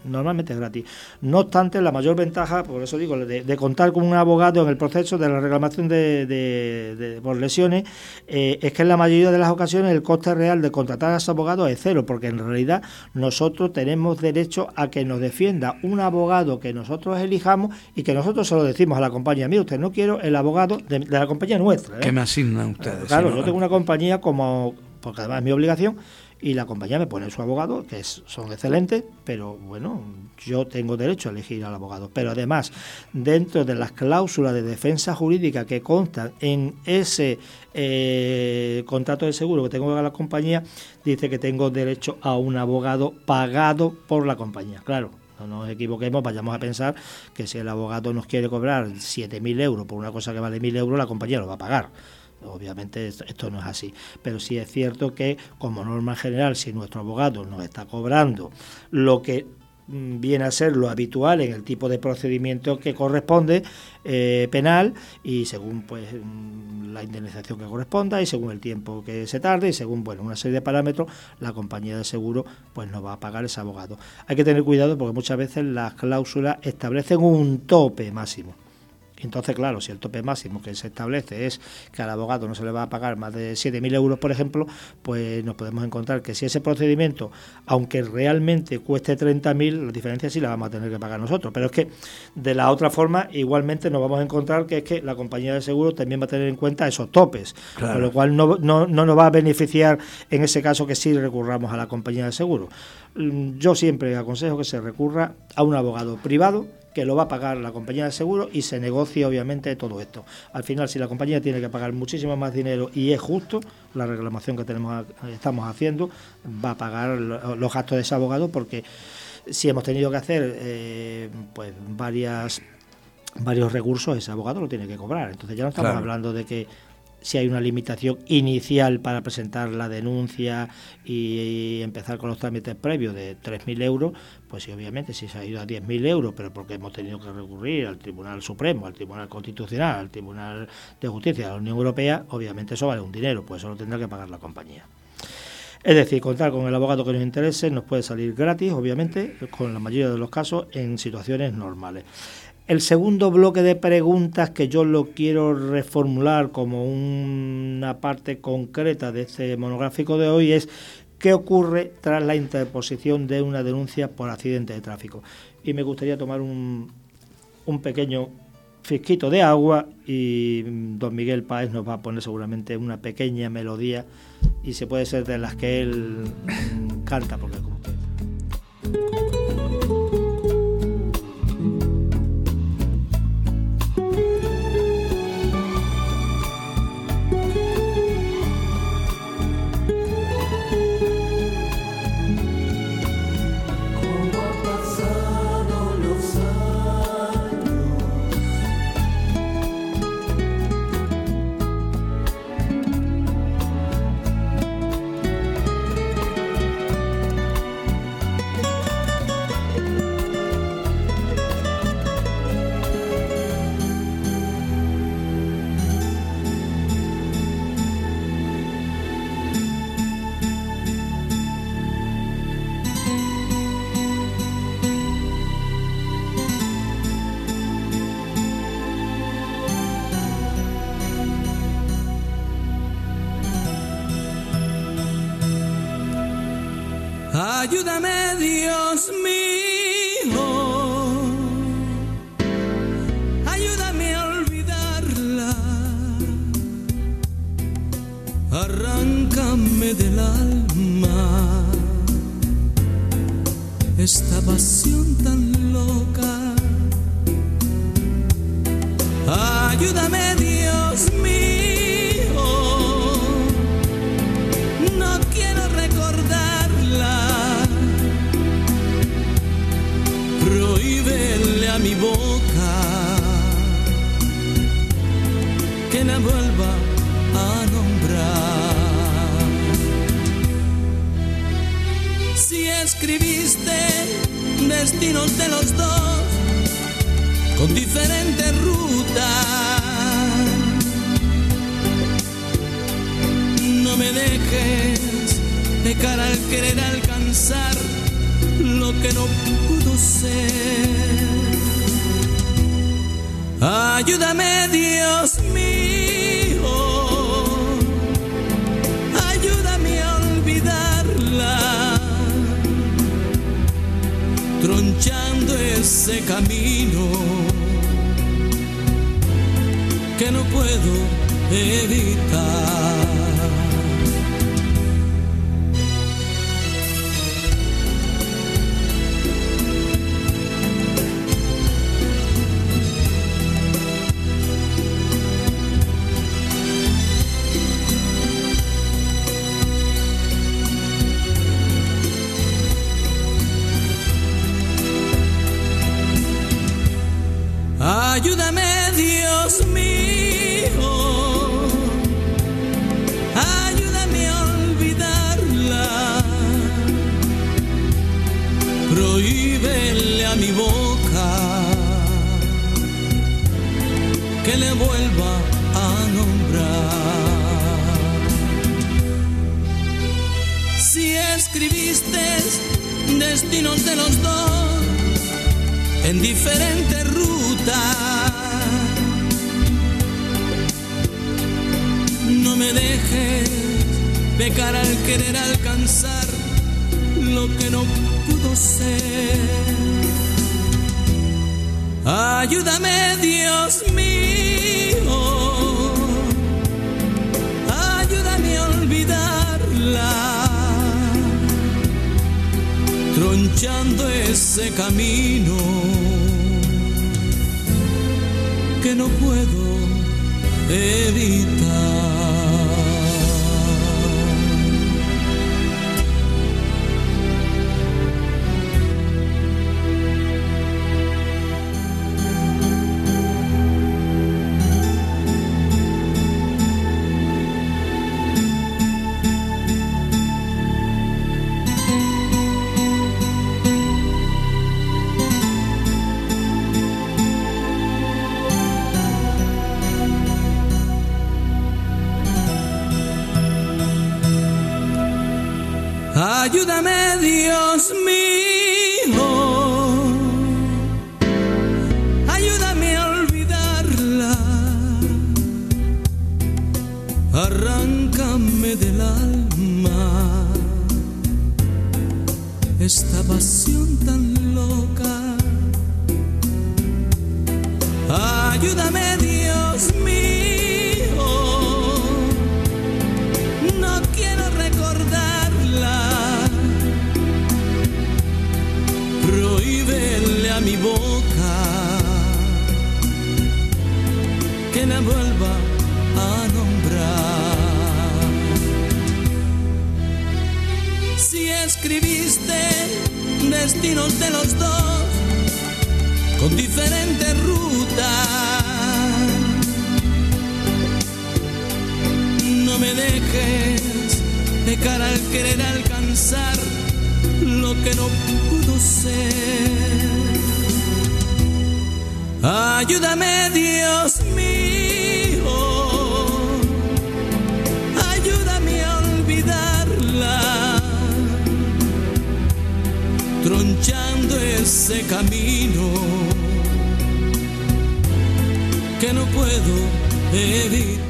normalmente es gratis. No obstante, la mayor ventaja, por eso digo, de, de contar con un abogado en el proceso de la reclamación de, de, de por lesiones, eh, es que en la mayoría de las ocasiones el coste real de contratar a ese abogado es cero, porque en realidad nosotros tenemos derecho a que nos defienda un abogado que nosotros elijamos y que nosotros se lo decimos a la compañía: mire, usted no quiero el abogado de, de la compañía nuestra, ¿eh? Que me asignan ustedes. Eh, claro, si no, yo tengo una compañía como, porque además es mi obligación, y la compañía me pone su abogado, que es, son excelentes, pero bueno, yo tengo derecho a elegir al abogado. Pero además, dentro de las cláusulas de defensa jurídica que constan en ese eh, contrato de seguro que tengo con la compañía, dice que tengo derecho a un abogado pagado por la compañía. Claro, no nos equivoquemos, vayamos a pensar que si el abogado nos quiere cobrar siete mil euros por una cosa que vale mil euros, la compañía lo va a pagar. Obviamente esto no es así, pero sí es cierto que como norma general, si nuestro abogado nos está cobrando lo que viene a ser lo habitual en el tipo de procedimiento que corresponde, eh, penal, y según pues la indemnización que corresponda y según el tiempo que se tarde y según bueno una serie de parámetros, la compañía de seguro pues nos va a pagar ese abogado. Hay que tener cuidado porque muchas veces las cláusulas establecen un tope máximo. Entonces, claro, si el tope máximo que se establece es que al abogado no se le va a pagar más de siete mil euros, por ejemplo, pues nos podemos encontrar que si ese procedimiento, aunque realmente cueste treinta mil, la diferencia sí la vamos a tener que pagar nosotros. Pero es que de la otra forma, igualmente nos vamos a encontrar que es que la compañía de seguros también va a tener en cuenta esos topes, claro. Con lo cual no, no, no nos va a beneficiar en ese caso que sí recurramos a la compañía de seguros. Yo siempre aconsejo que se recurra a un abogado privado que lo va a pagar la compañía de seguros y se negocia obviamente todo esto. Al final, si la compañía tiene que pagar muchísimo más dinero y es justo, la reclamación que tenemos estamos haciendo va a pagar los gastos de ese abogado, porque si hemos tenido que hacer eh, pues varias varios recursos, ese abogado lo tiene que cobrar. Entonces ya no estamos claro. hablando de que si hay una limitación inicial para presentar la denuncia y empezar con los trámites previos de tres mil euros, pues sí, obviamente, si se ha ido a diez mil euros, pero porque hemos tenido que recurrir al Tribunal Supremo, al Tribunal Constitucional, al Tribunal de Justicia de la Unión Europea, obviamente eso vale un dinero, pues eso lo tendrá que pagar la compañía. Es decir, contar con el abogado que nos interese nos puede salir gratis, obviamente, con la mayoría de los casos en situaciones normales. El segundo bloque de preguntas, que yo lo quiero reformular como una parte concreta de este monográfico de hoy, es ¿qué ocurre tras la interposición de una denuncia por accidente de tráfico? Y me gustaría tomar un, un pequeño fisquito de agua y don Miguel Páez nos va a poner seguramente una pequeña melodía, y se puede ser de las que él canta, porque como usted. Ayúdame, Dios mío, ayúdame a olvidarla, arráncame del alma esta pasión tan loca. Ayúdame, Dios mío, no quiero recordarla. Prohíbele a mi boca que la vuelva a nombrar. Si escribiste destinos de los dos con diferentes rutas, no me dejes pecar al querer alcanzar lo que no pudo pudo ser. Ayúdame, Dios mío, ayúdame a olvidarla, tronchando ese camino que no puedo evitar. Ayúdame, Dios mío, ayúdame a olvidarla, prohíbele a mi boca que le vuelva a nombrar. Si escribiste destinos de los dos en diferentes rutas, no me dejes pecar al querer alcanzar lo que no pudo ser. Ayúdame, Dios mío, ayúdame a olvidarla, tronchando ese camino que no puedo evitar. Ayúdame, Dios mío, ayúdame a olvidarla, arráncame del alma esta pasión tan loca. Ayúdame, Dios mío, no quiero recordarla, prohíbele a mi boca que la vuelva a nombrar. Si escribiste destinos de los dos con diferentes rutas, no me dejes pecar al querer alcanzar lo que no pudo ser. Ayúdame, Dios mío, ayúdame a olvidarla, tronchando ese camino que no puedo evitar.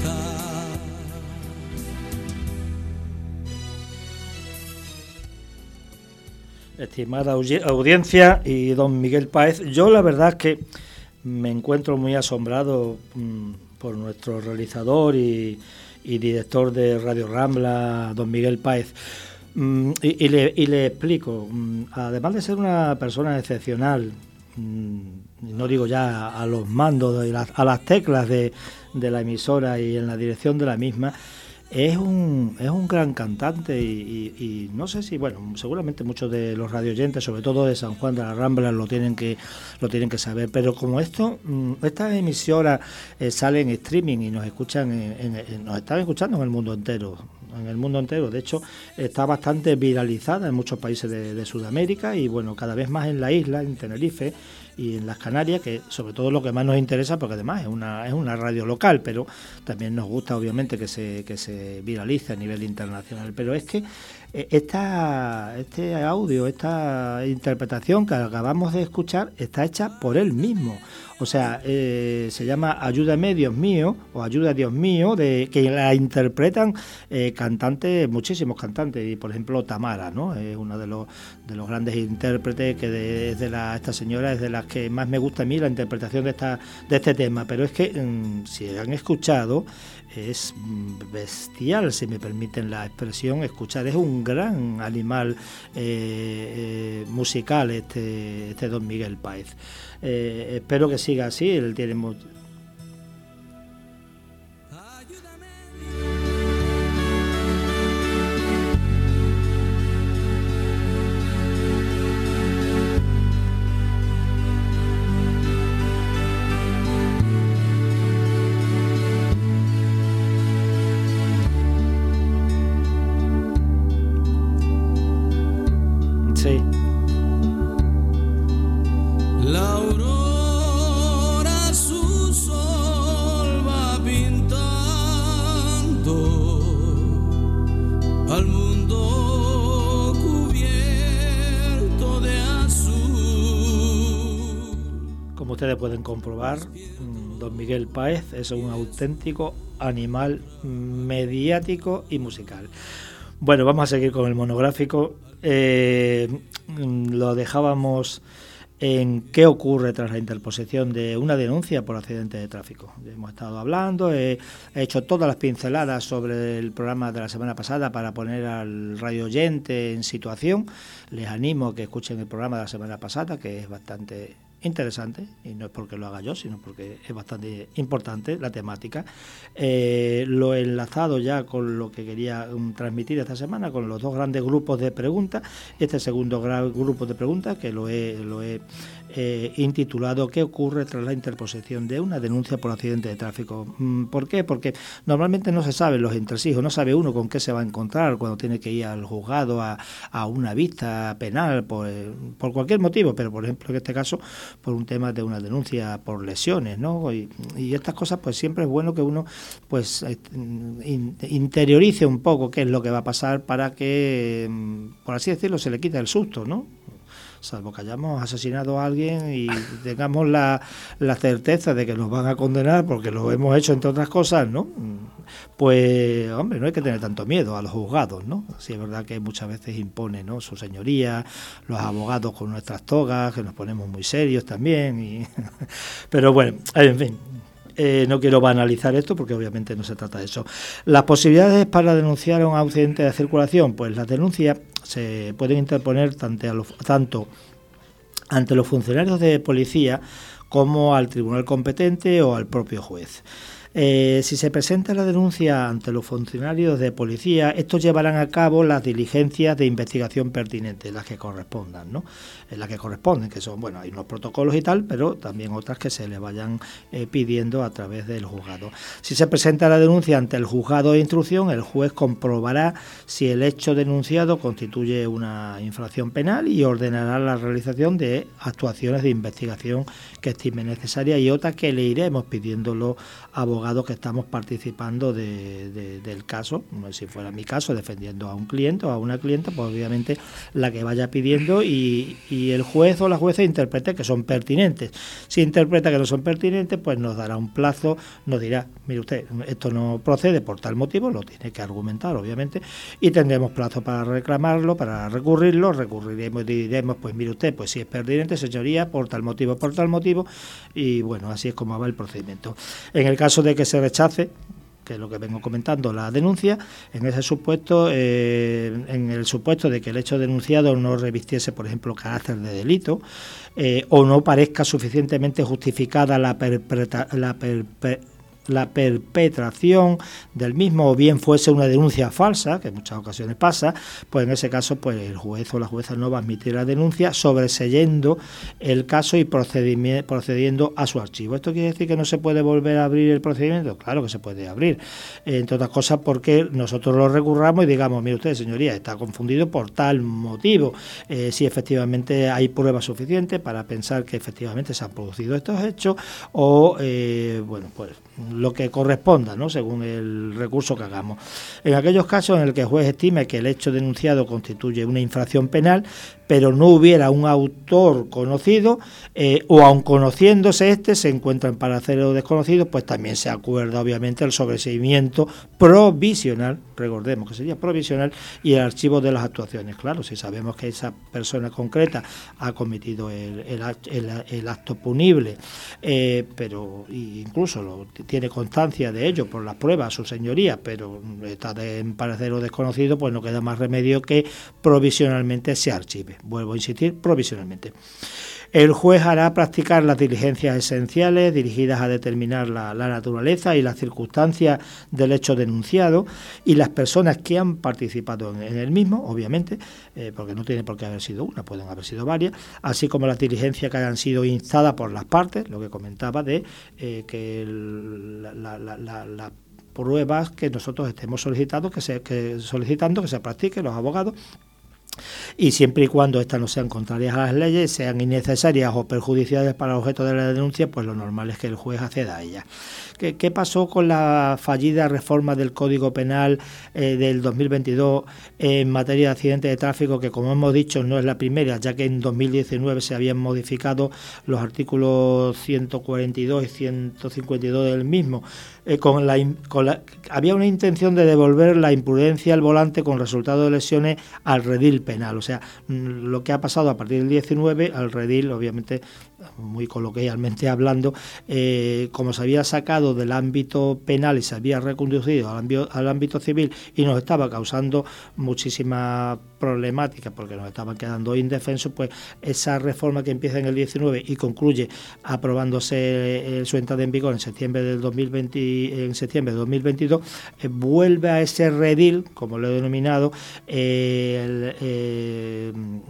Estimada audiencia y don Miguel Páez, yo la verdad es que me encuentro muy asombrado mmm, por nuestro realizador y, y director de Radio Rambla, don Miguel Páez. Mm, y, y, le, y le explico, mm, además de ser una persona excepcional, mm, no digo ya a los mandos, de las, a las teclas de, de la emisora y en la dirección de la misma, es un es un gran cantante y, y, y no sé si, bueno, seguramente muchos de los radioyentes, sobre todo de San Juan de la Rambla, lo tienen que lo tienen que saber, pero como esto estas emisoras eh, salen en streaming y nos escuchan en, en, en, nos están escuchando en el mundo entero, en el mundo entero, de hecho está bastante viralizada en muchos países de, de Sudamérica y bueno, cada vez más en la isla, en Tenerife y en las Canarias, que sobre todo lo que más nos interesa, porque además es una es una radio local, pero también nos gusta obviamente que se que se viralice a nivel internacional. Pero es que esta, este audio, esta interpretación que acabamos de escuchar está hecha por él mismo. O sea, eh, se llama Ayúdame Dios mío, o Ayuda Dios mío, de que la interpretan eh, cantantes, muchísimos cantantes, y por ejemplo Tamara, ¿no? Es uno de los de los grandes intérpretes, que de, de la, esta señora es de las que más me gusta a mí la interpretación de esta de este tema. Pero es que mmm, si han escuchado, es bestial, si me permiten la expresión, escuchar. Es un gran animal eh, eh, musical este, este don Miguel Páez. Eh, espero que siga así, él tiene mucho... Sí. La aurora su sol va pintando al mundo cubierto de azul. Como ustedes pueden comprobar, don Miguel Páez es un auténtico animal mediático y musical. Bueno, vamos a seguir con el monográfico. Eh, lo dejábamos en qué ocurre tras la interposición de una denuncia por accidente de tráfico. Hemos estado hablando, he, he hecho todas las pinceladas sobre el programa de la semana pasada para poner al radio oyente en situación. Les animo a que escuchen el programa de la semana pasada, que es bastante interesante, y no es porque lo haga yo, sino porque es bastante importante la temática. Eh, lo he enlazado ya con lo que quería um, transmitir esta semana, con los dos grandes grupos de preguntas. Este segundo gran grupo de preguntas, que lo he, lo he eh, intitulado ¿qué ocurre tras la interposición de una denuncia por accidente de tráfico? ¿Por qué? Porque normalmente no se saben los entresijos, no sabe uno con qué se va a encontrar cuando tiene que ir al juzgado a, a una vista penal por, por cualquier motivo, pero por ejemplo en este caso por un tema de una denuncia por lesiones, ¿no? Y, y estas cosas, pues siempre es bueno que uno pues in, interiorice un poco qué es lo que va a pasar para que, por así decirlo, se le quite el susto, ¿no? Salvo que hayamos asesinado a alguien y tengamos la, la certeza de que nos van a condenar porque lo hemos hecho entre otras cosas, ¿no? Pues, hombre, no hay que tener tanto miedo a los juzgados, ¿no? Sí, es verdad que muchas veces impone, ¿no? Su señoría, los abogados con nuestras togas, que nos ponemos muy serios también, y pero bueno, en fin. Eh, no quiero banalizar esto porque obviamente no se trata de eso. Las posibilidades para denunciar un accidente de circulación, pues las denuncias se pueden interponer tanto, a los, tanto ante los funcionarios de policía como al tribunal competente o al propio juez. Eh, si se presenta la denuncia ante los funcionarios de policía, estos llevarán a cabo las diligencias de investigación pertinentes, las que correspondan, ¿no? En las que corresponden, que son, bueno, hay unos protocolos y tal, pero también otras que se le vayan eh, pidiendo a través del juzgado. Si se presenta la denuncia ante el juzgado de instrucción, el juez comprobará si el hecho denunciado constituye una infracción penal y ordenará la realización de actuaciones de investigación que estime necesaria y otras que le iremos pidiendo los abogados que estamos participando de, de, del caso. Si fuera mi caso, defendiendo a un cliente o a una clienta, pues obviamente la que vaya pidiendo y, y el juez o la jueza interprete que son pertinentes. Si interpreta que no son pertinentes, pues nos dará un plazo, nos dirá, mire usted, esto no procede por tal motivo, lo tiene que argumentar obviamente, y tendremos plazo para reclamarlo, para recurrirlo, recurriremos y diremos, pues mire usted, pues si es pertinente, señoría, por tal motivo, por tal motivo, y bueno, así es como va el procedimiento. En el caso de que se rechace, que es lo que vengo comentando, la denuncia, en ese supuesto, eh, en el supuesto de que el hecho denunciado no revistiese, por ejemplo, carácter de delito, eh, o no parezca suficientemente justificada la perpetra, la perpe, la perpetración del mismo, o bien fuese una denuncia falsa, que en muchas ocasiones pasa, pues en ese caso pues el juez o la jueza no va a admitir la denuncia, sobreseyendo el caso y procediendo a su archivo. ¿Esto quiere decir que no se puede volver a abrir el procedimiento? Claro que se puede abrir, entre otras cosas porque nosotros lo recurramos y digamos, mire usted, señoría, está confundido por tal motivo, eh, si efectivamente hay pruebas suficientes para pensar que efectivamente se han producido estos hechos, o eh, bueno, pues lo que corresponda, ¿no?, según el recurso que hagamos. En aquellos casos en el que el juez estime que el hecho denunciado constituye una infracción penal, pero no hubiera un autor conocido, eh, o aun conociéndose este, se encuentra en paradero desconocido, pues también se acuerda obviamente el sobreseimiento provisional, recordemos que sería provisional, y el archivo de las actuaciones. Claro, si sabemos que esa persona concreta ha cometido el, el, el, el acto punible, eh, pero incluso lo, tiene constancia de ello por las pruebas, su señoría, pero está de, en paradero desconocido, pues no queda más remedio que provisionalmente se archive. Vuelvo a insistir, provisionalmente. El juez hará practicar las diligencias esenciales dirigidas a determinar la, la naturaleza y las circunstancias del hecho denunciado, y las personas que han participado en, en el mismo, obviamente, eh, porque no tiene por qué haber sido una, pueden haber sido varias, así como las diligencias que hayan sido instadas por las partes, lo que comentaba de eh, que el, la, la, la, la, la pruebas que nosotros estemos solicitando que se, que solicitando que se practiquen los abogados, y siempre y cuando estas no sean contrarias a las leyes, sean innecesarias o perjudiciales para el objeto de la denuncia, pues lo normal es que el juez acceda a ellas. ¿Qué, qué pasó con la fallida reforma del Código Penal eh, del dos mil veintidós en materia de accidentes de tráfico, que como hemos dicho no es la primera, ya que en dos mil diecinueve se habían modificado los artículos ciento cuarenta y dos y ciento cincuenta y dos del mismo? Eh, con la, con la, había una intención de devolver la imprudencia al volante con resultado de lesiones al redil penal, o sea, lo que ha pasado a partir del diecinueve al redil, obviamente, muy coloquialmente hablando, eh, como se había sacado del ámbito penal y se había reconducido al ámbito, al ámbito civil, y nos estaba causando muchísimas problemáticas porque nos estaban quedando indefensos, pues esa reforma que empieza en el diecinueve y concluye aprobándose eh, su entrada en vigor en septiembre del dos mil veinte, en septiembre de dos mil veintidós, eh, vuelve a ese redil, como lo he denominado, eh, el, eh,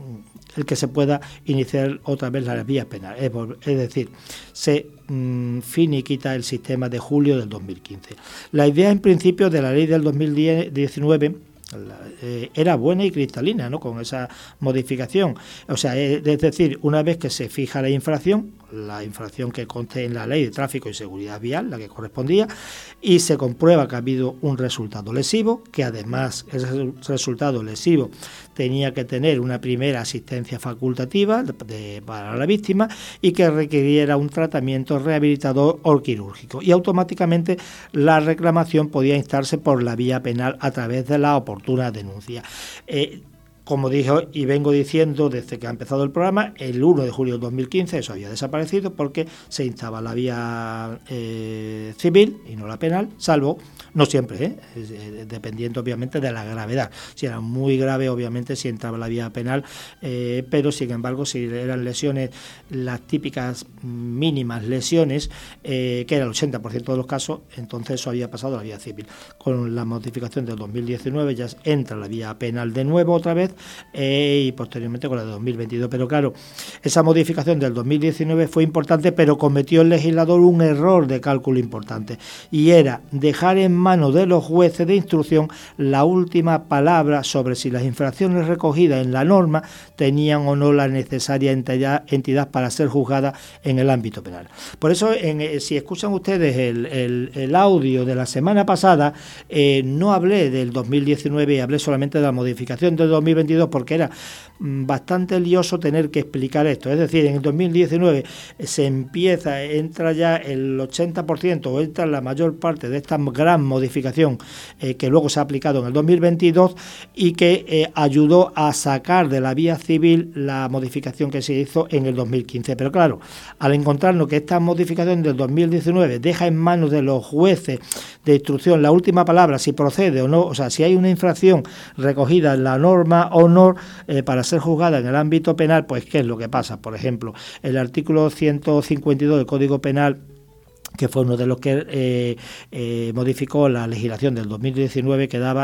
el que se pueda iniciar otra vez las vías penales, es, es decir, se mm, finiquita el sistema de julio del dos mil quince. La idea en principio de la ley del dos mil diecinueve La, eh, era buena y cristalina, ¿no?, con esa modificación. O sea, es, es decir, una vez que se fija la infracción, la infracción que conste en la ley de tráfico y seguridad vial, la que correspondía, y se comprueba que ha habido un resultado lesivo, que además ese resultado lesivo tenía que tener una primera asistencia facultativa de, de, para la víctima, y que requiriera un tratamiento rehabilitador o quirúrgico, y automáticamente la reclamación podía instarse por la vía penal a través de la oportuna denuncia. Eh, Como dijo y vengo diciendo desde que ha empezado el programa, el uno de julio del dos mil quince eso había desaparecido porque se instaba la vía eh, civil y no la penal, salvo, no siempre, ¿eh? Eh, dependiendo obviamente de la gravedad. Si era muy grave, obviamente sí entraba la vía penal, eh, pero sin embargo si eran lesiones, las típicas mínimas lesiones, eh, que era el ochenta por ciento de los casos, entonces eso había pasado a la vía civil. Con la modificación del dos mil diecinueve ya entra la vía penal de nuevo otra vez, Eh, y posteriormente con la de dos mil veintidós. Pero claro, esa modificación del dos mil diecinueve fue importante, pero cometió el legislador un error de cálculo importante, y era dejar en manos de los jueces de instrucción la última palabra sobre si las infracciones recogidas en la norma tenían o no la necesaria entidad, entidad para ser juzgadas en el ámbito penal. Por eso, en, eh, si escuchan ustedes el, el, el audio de la semana pasada, eh, no hablé del dos mil diecinueve y hablé solamente de la modificación del dos mil veintidós, porque era bastante lioso tener que explicar esto. Es decir, en el dos mil diecinueve se empieza, entra ya el ochenta por ciento o entra la mayor parte de esta gran modificación eh, que luego se ha aplicado en el dos mil veintidós, y que eh, ayudó a sacar de la vía civil la modificación que se hizo en el dos mil quince. Pero claro, al encontrarnos que esta modificación del dos mil diecinueve deja en manos de los jueces de instrucción la última palabra, si procede o no, o sea, si hay una infracción recogida en la norma o no, eh, para ser juzgada en el ámbito penal, pues ¿qué es lo que pasa? Por ejemplo, el artículo ciento cincuenta y dos del Código Penal, que fue uno de los que eh, eh, modificó la legislación del dos mil diecinueve, que daba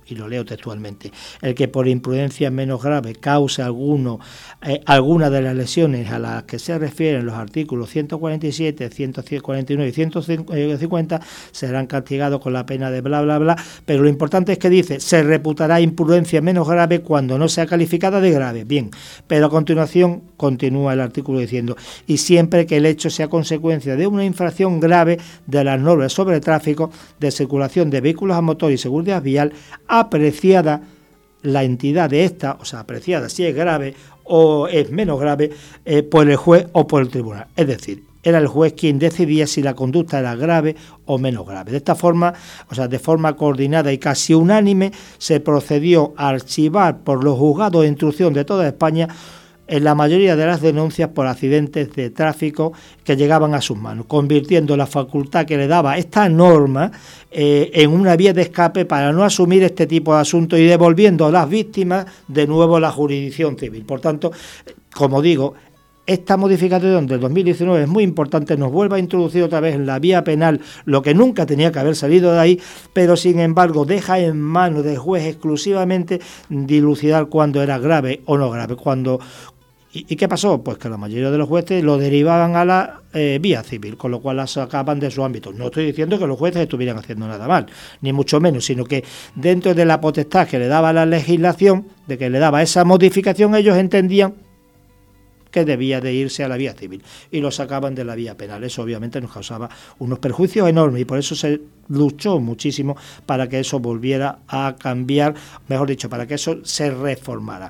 y lo leo textualmente, el que por imprudencia menos grave cause alguno, eh, alguna de las lesiones a las que se refieren los artículos ciento cuarenta y siete, ciento cuarenta y nueve y ciento cincuenta serán castigados con la pena de bla bla bla, pero lo importante es que dice, se reputará imprudencia menos grave cuando no sea calificada de grave. Bien, pero a continuación continúa el artículo diciendo, y siempre que el hecho sea consecuencia de una infracción grave de las normas sobre tráfico, de circulación de vehículos a motor y seguridad vial, apreciada la entidad de esta, o sea, apreciada si es grave o es menos grave, eh, por el juez o por el tribunal. Es decir, era el juez quien decidía si la conducta era grave o menos grave. De esta forma, o sea, de forma coordinada y casi unánime, se procedió a archivar por los juzgados de instrucción de toda España en la mayoría de las denuncias por accidentes de tráfico que llegaban a sus manos, convirtiendo la facultad que le daba esta norma eh, en una vía de escape para no asumir este tipo de asuntos y devolviendo a las víctimas de nuevo a la jurisdicción civil. Por tanto, como digo, esta modificación del dos mil diecinueve es muy importante, nos vuelve a introducir otra vez en la vía penal lo que nunca tenía que haber salido de ahí, pero sin embargo deja en manos del juez exclusivamente dilucidar cuándo era grave o no grave, cuando... ¿Y qué pasó? Pues que la mayoría de los jueces lo derivaban a la eh, vía civil, con lo cual la sacaban de su ámbito. No estoy diciendo que los jueces estuvieran haciendo nada mal, ni mucho menos, sino que dentro de la potestad que le daba la legislación, de que le daba esa modificación, ellos entendían que debía de irse a la vía civil y lo sacaban de la vía penal. Eso obviamente nos causaba unos perjuicios enormes y por eso se luchó muchísimo para que eso volviera a cambiar, mejor dicho, para que eso se reformara.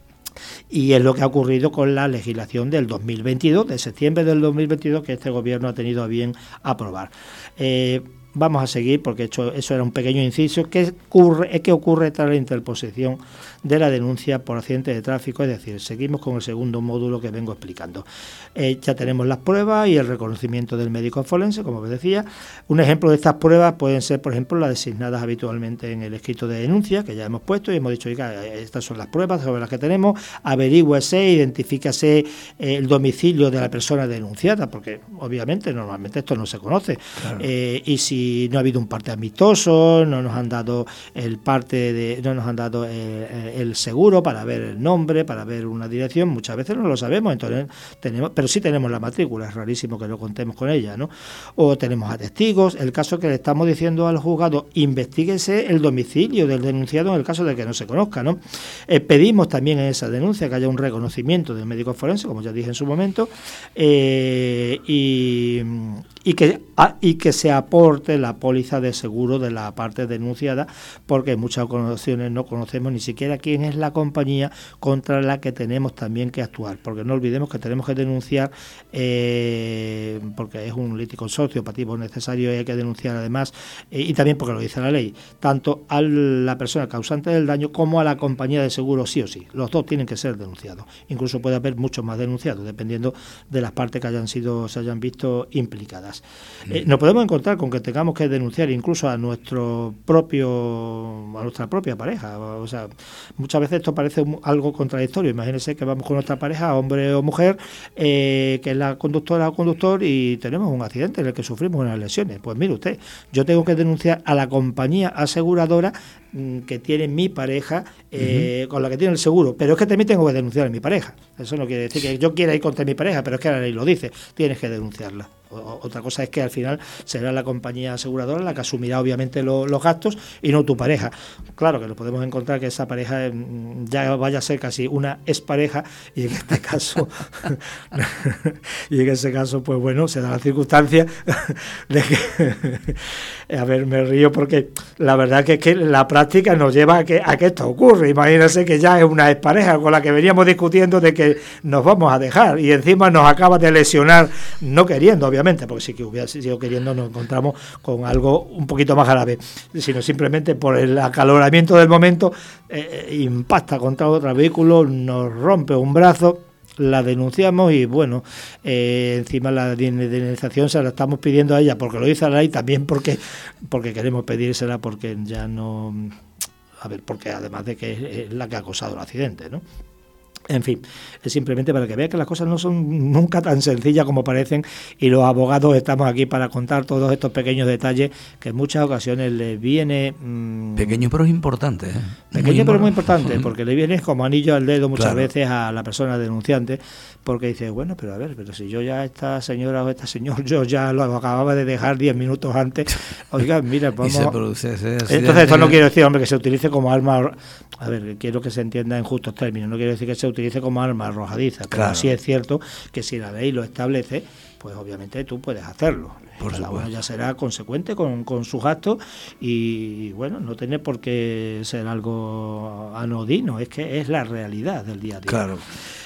Y es lo que ha ocurrido con la legislación del dos mil veintidós, de septiembre del dos mil veintidós, que este gobierno ha tenido a bien aprobar. Eh, vamos a seguir, porque hecho, eso era un pequeño inciso. ¿Qué ocurre, ¿Qué ocurre tras la interposición de la denuncia por accidente de tráfico? Es decir, seguimos con el segundo módulo que vengo explicando. Eh, ya tenemos las pruebas y el reconocimiento del médico forense, como os decía. Un ejemplo de estas pruebas pueden ser, por ejemplo, las designadas habitualmente en el escrito de denuncia, que ya hemos puesto y hemos dicho, oiga, estas son las pruebas sobre las que tenemos, averígüese, identifícase eh, el domicilio de la persona denunciada, porque obviamente normalmente esto no se conoce. Claro. Eh, y si no ha habido un parte amistoso, no nos han dado el parte de, no nos han dado eh, el seguro para ver el nombre, para ver una dirección, muchas veces no lo sabemos, entonces tenemos, pero sí tenemos la matrícula, es rarísimo que lo contemos con ella, ¿no? O tenemos a testigos, el caso que le estamos diciendo al juzgado, investíguese el domicilio del denunciado en el caso de que no se conozca, ¿no? Eh, pedimos también en esa denuncia que haya un reconocimiento del médico forense, como ya dije en su momento, eh, y, y, que, ah, y que se aporte la póliza de seguro de la parte denunciada, porque en muchas ocasiones no conocemos ni siquiera quién es la compañía contra la que tenemos también que actuar, porque no olvidemos que tenemos que denunciar, eh, porque es un liticonsorcio pasivo necesario y hay que denunciar además, eh, y también porque lo dice la ley, tanto a la persona causante del daño como a la compañía de seguro, sí o sí, los dos tienen que ser denunciados, incluso puede haber muchos más denunciados, dependiendo de las partes que hayan sido, se hayan visto implicadas. Eh, nos podemos encontrar con que tengamos que denunciar incluso a nuestro propio, a nuestra propia pareja, o sea, muchas veces esto parece algo contradictorio. Imagínense que vamos con nuestra pareja, hombre o mujer, eh, que es la conductora o conductor, y tenemos un accidente en el que sufrimos unas lesiones. Pues mire usted, yo tengo que denunciar a la compañía aseguradora mmm, que tiene mi pareja, eh, uh-huh. con la que tiene el seguro, pero es que también tengo que denunciar a mi pareja. Eso no quiere decir que yo quiera ir contra mi pareja, pero es que la ley lo dice, tienes que denunciarla. Otra cosa es que al final será la compañía aseguradora la que asumirá obviamente lo, los gastos y no tu pareja. Claro que nos podemos encontrar que esa pareja ya vaya a ser casi una expareja y en este caso y en ese caso pues bueno, se da la circunstancia de que a ver, me río porque la verdad que es que la práctica nos lleva a que, a que esto ocurre. Imagínense que ya es una expareja con la que veníamos discutiendo de que nos vamos a dejar y encima nos acaba de lesionar, no queriendo obviamente, porque si que hubiera sido queriendo nos encontramos con algo un poquito más grave, sino simplemente por el acaloramiento del momento, eh, impacta contra otro vehículo, nos rompe un brazo, la denunciamos y bueno, eh, encima la indemnización se la estamos pidiendo a ella porque lo dice la ley, también porque, porque queremos pedírsela porque ya no, a ver, porque además de que es la que ha causado el accidente, ¿no? En fin, es simplemente para que vean que las cosas no son nunca tan sencillas como parecen, y los abogados estamos aquí para contar todos estos pequeños detalles que en muchas ocasiones les viene... Mmm, pequeño pero es importante. ¿eh? Pequeño muy pero muy importante, porque le viene como anillo al dedo muchas claro. veces a la persona denunciante, porque dice, bueno, pero a ver, pero si yo ya esta señora o esta señor, yo ya lo acababa de dejar diez minutos antes, oiga, mira, vamos... Y se produce ese Entonces esto no quiero decir, hombre, que se utilice como arma... A ver, quiero que se entienda en justos términos, no quiero decir que se utilice como arma arrojadiza, pero claro. sí es cierto que si la ley lo establece, pues obviamente tú puedes hacerlo. Por Cada supuesto. uno ya será consecuente con, con sus actos y, bueno, no tiene por qué ser algo anodino, es que es la realidad del día a día. Claro.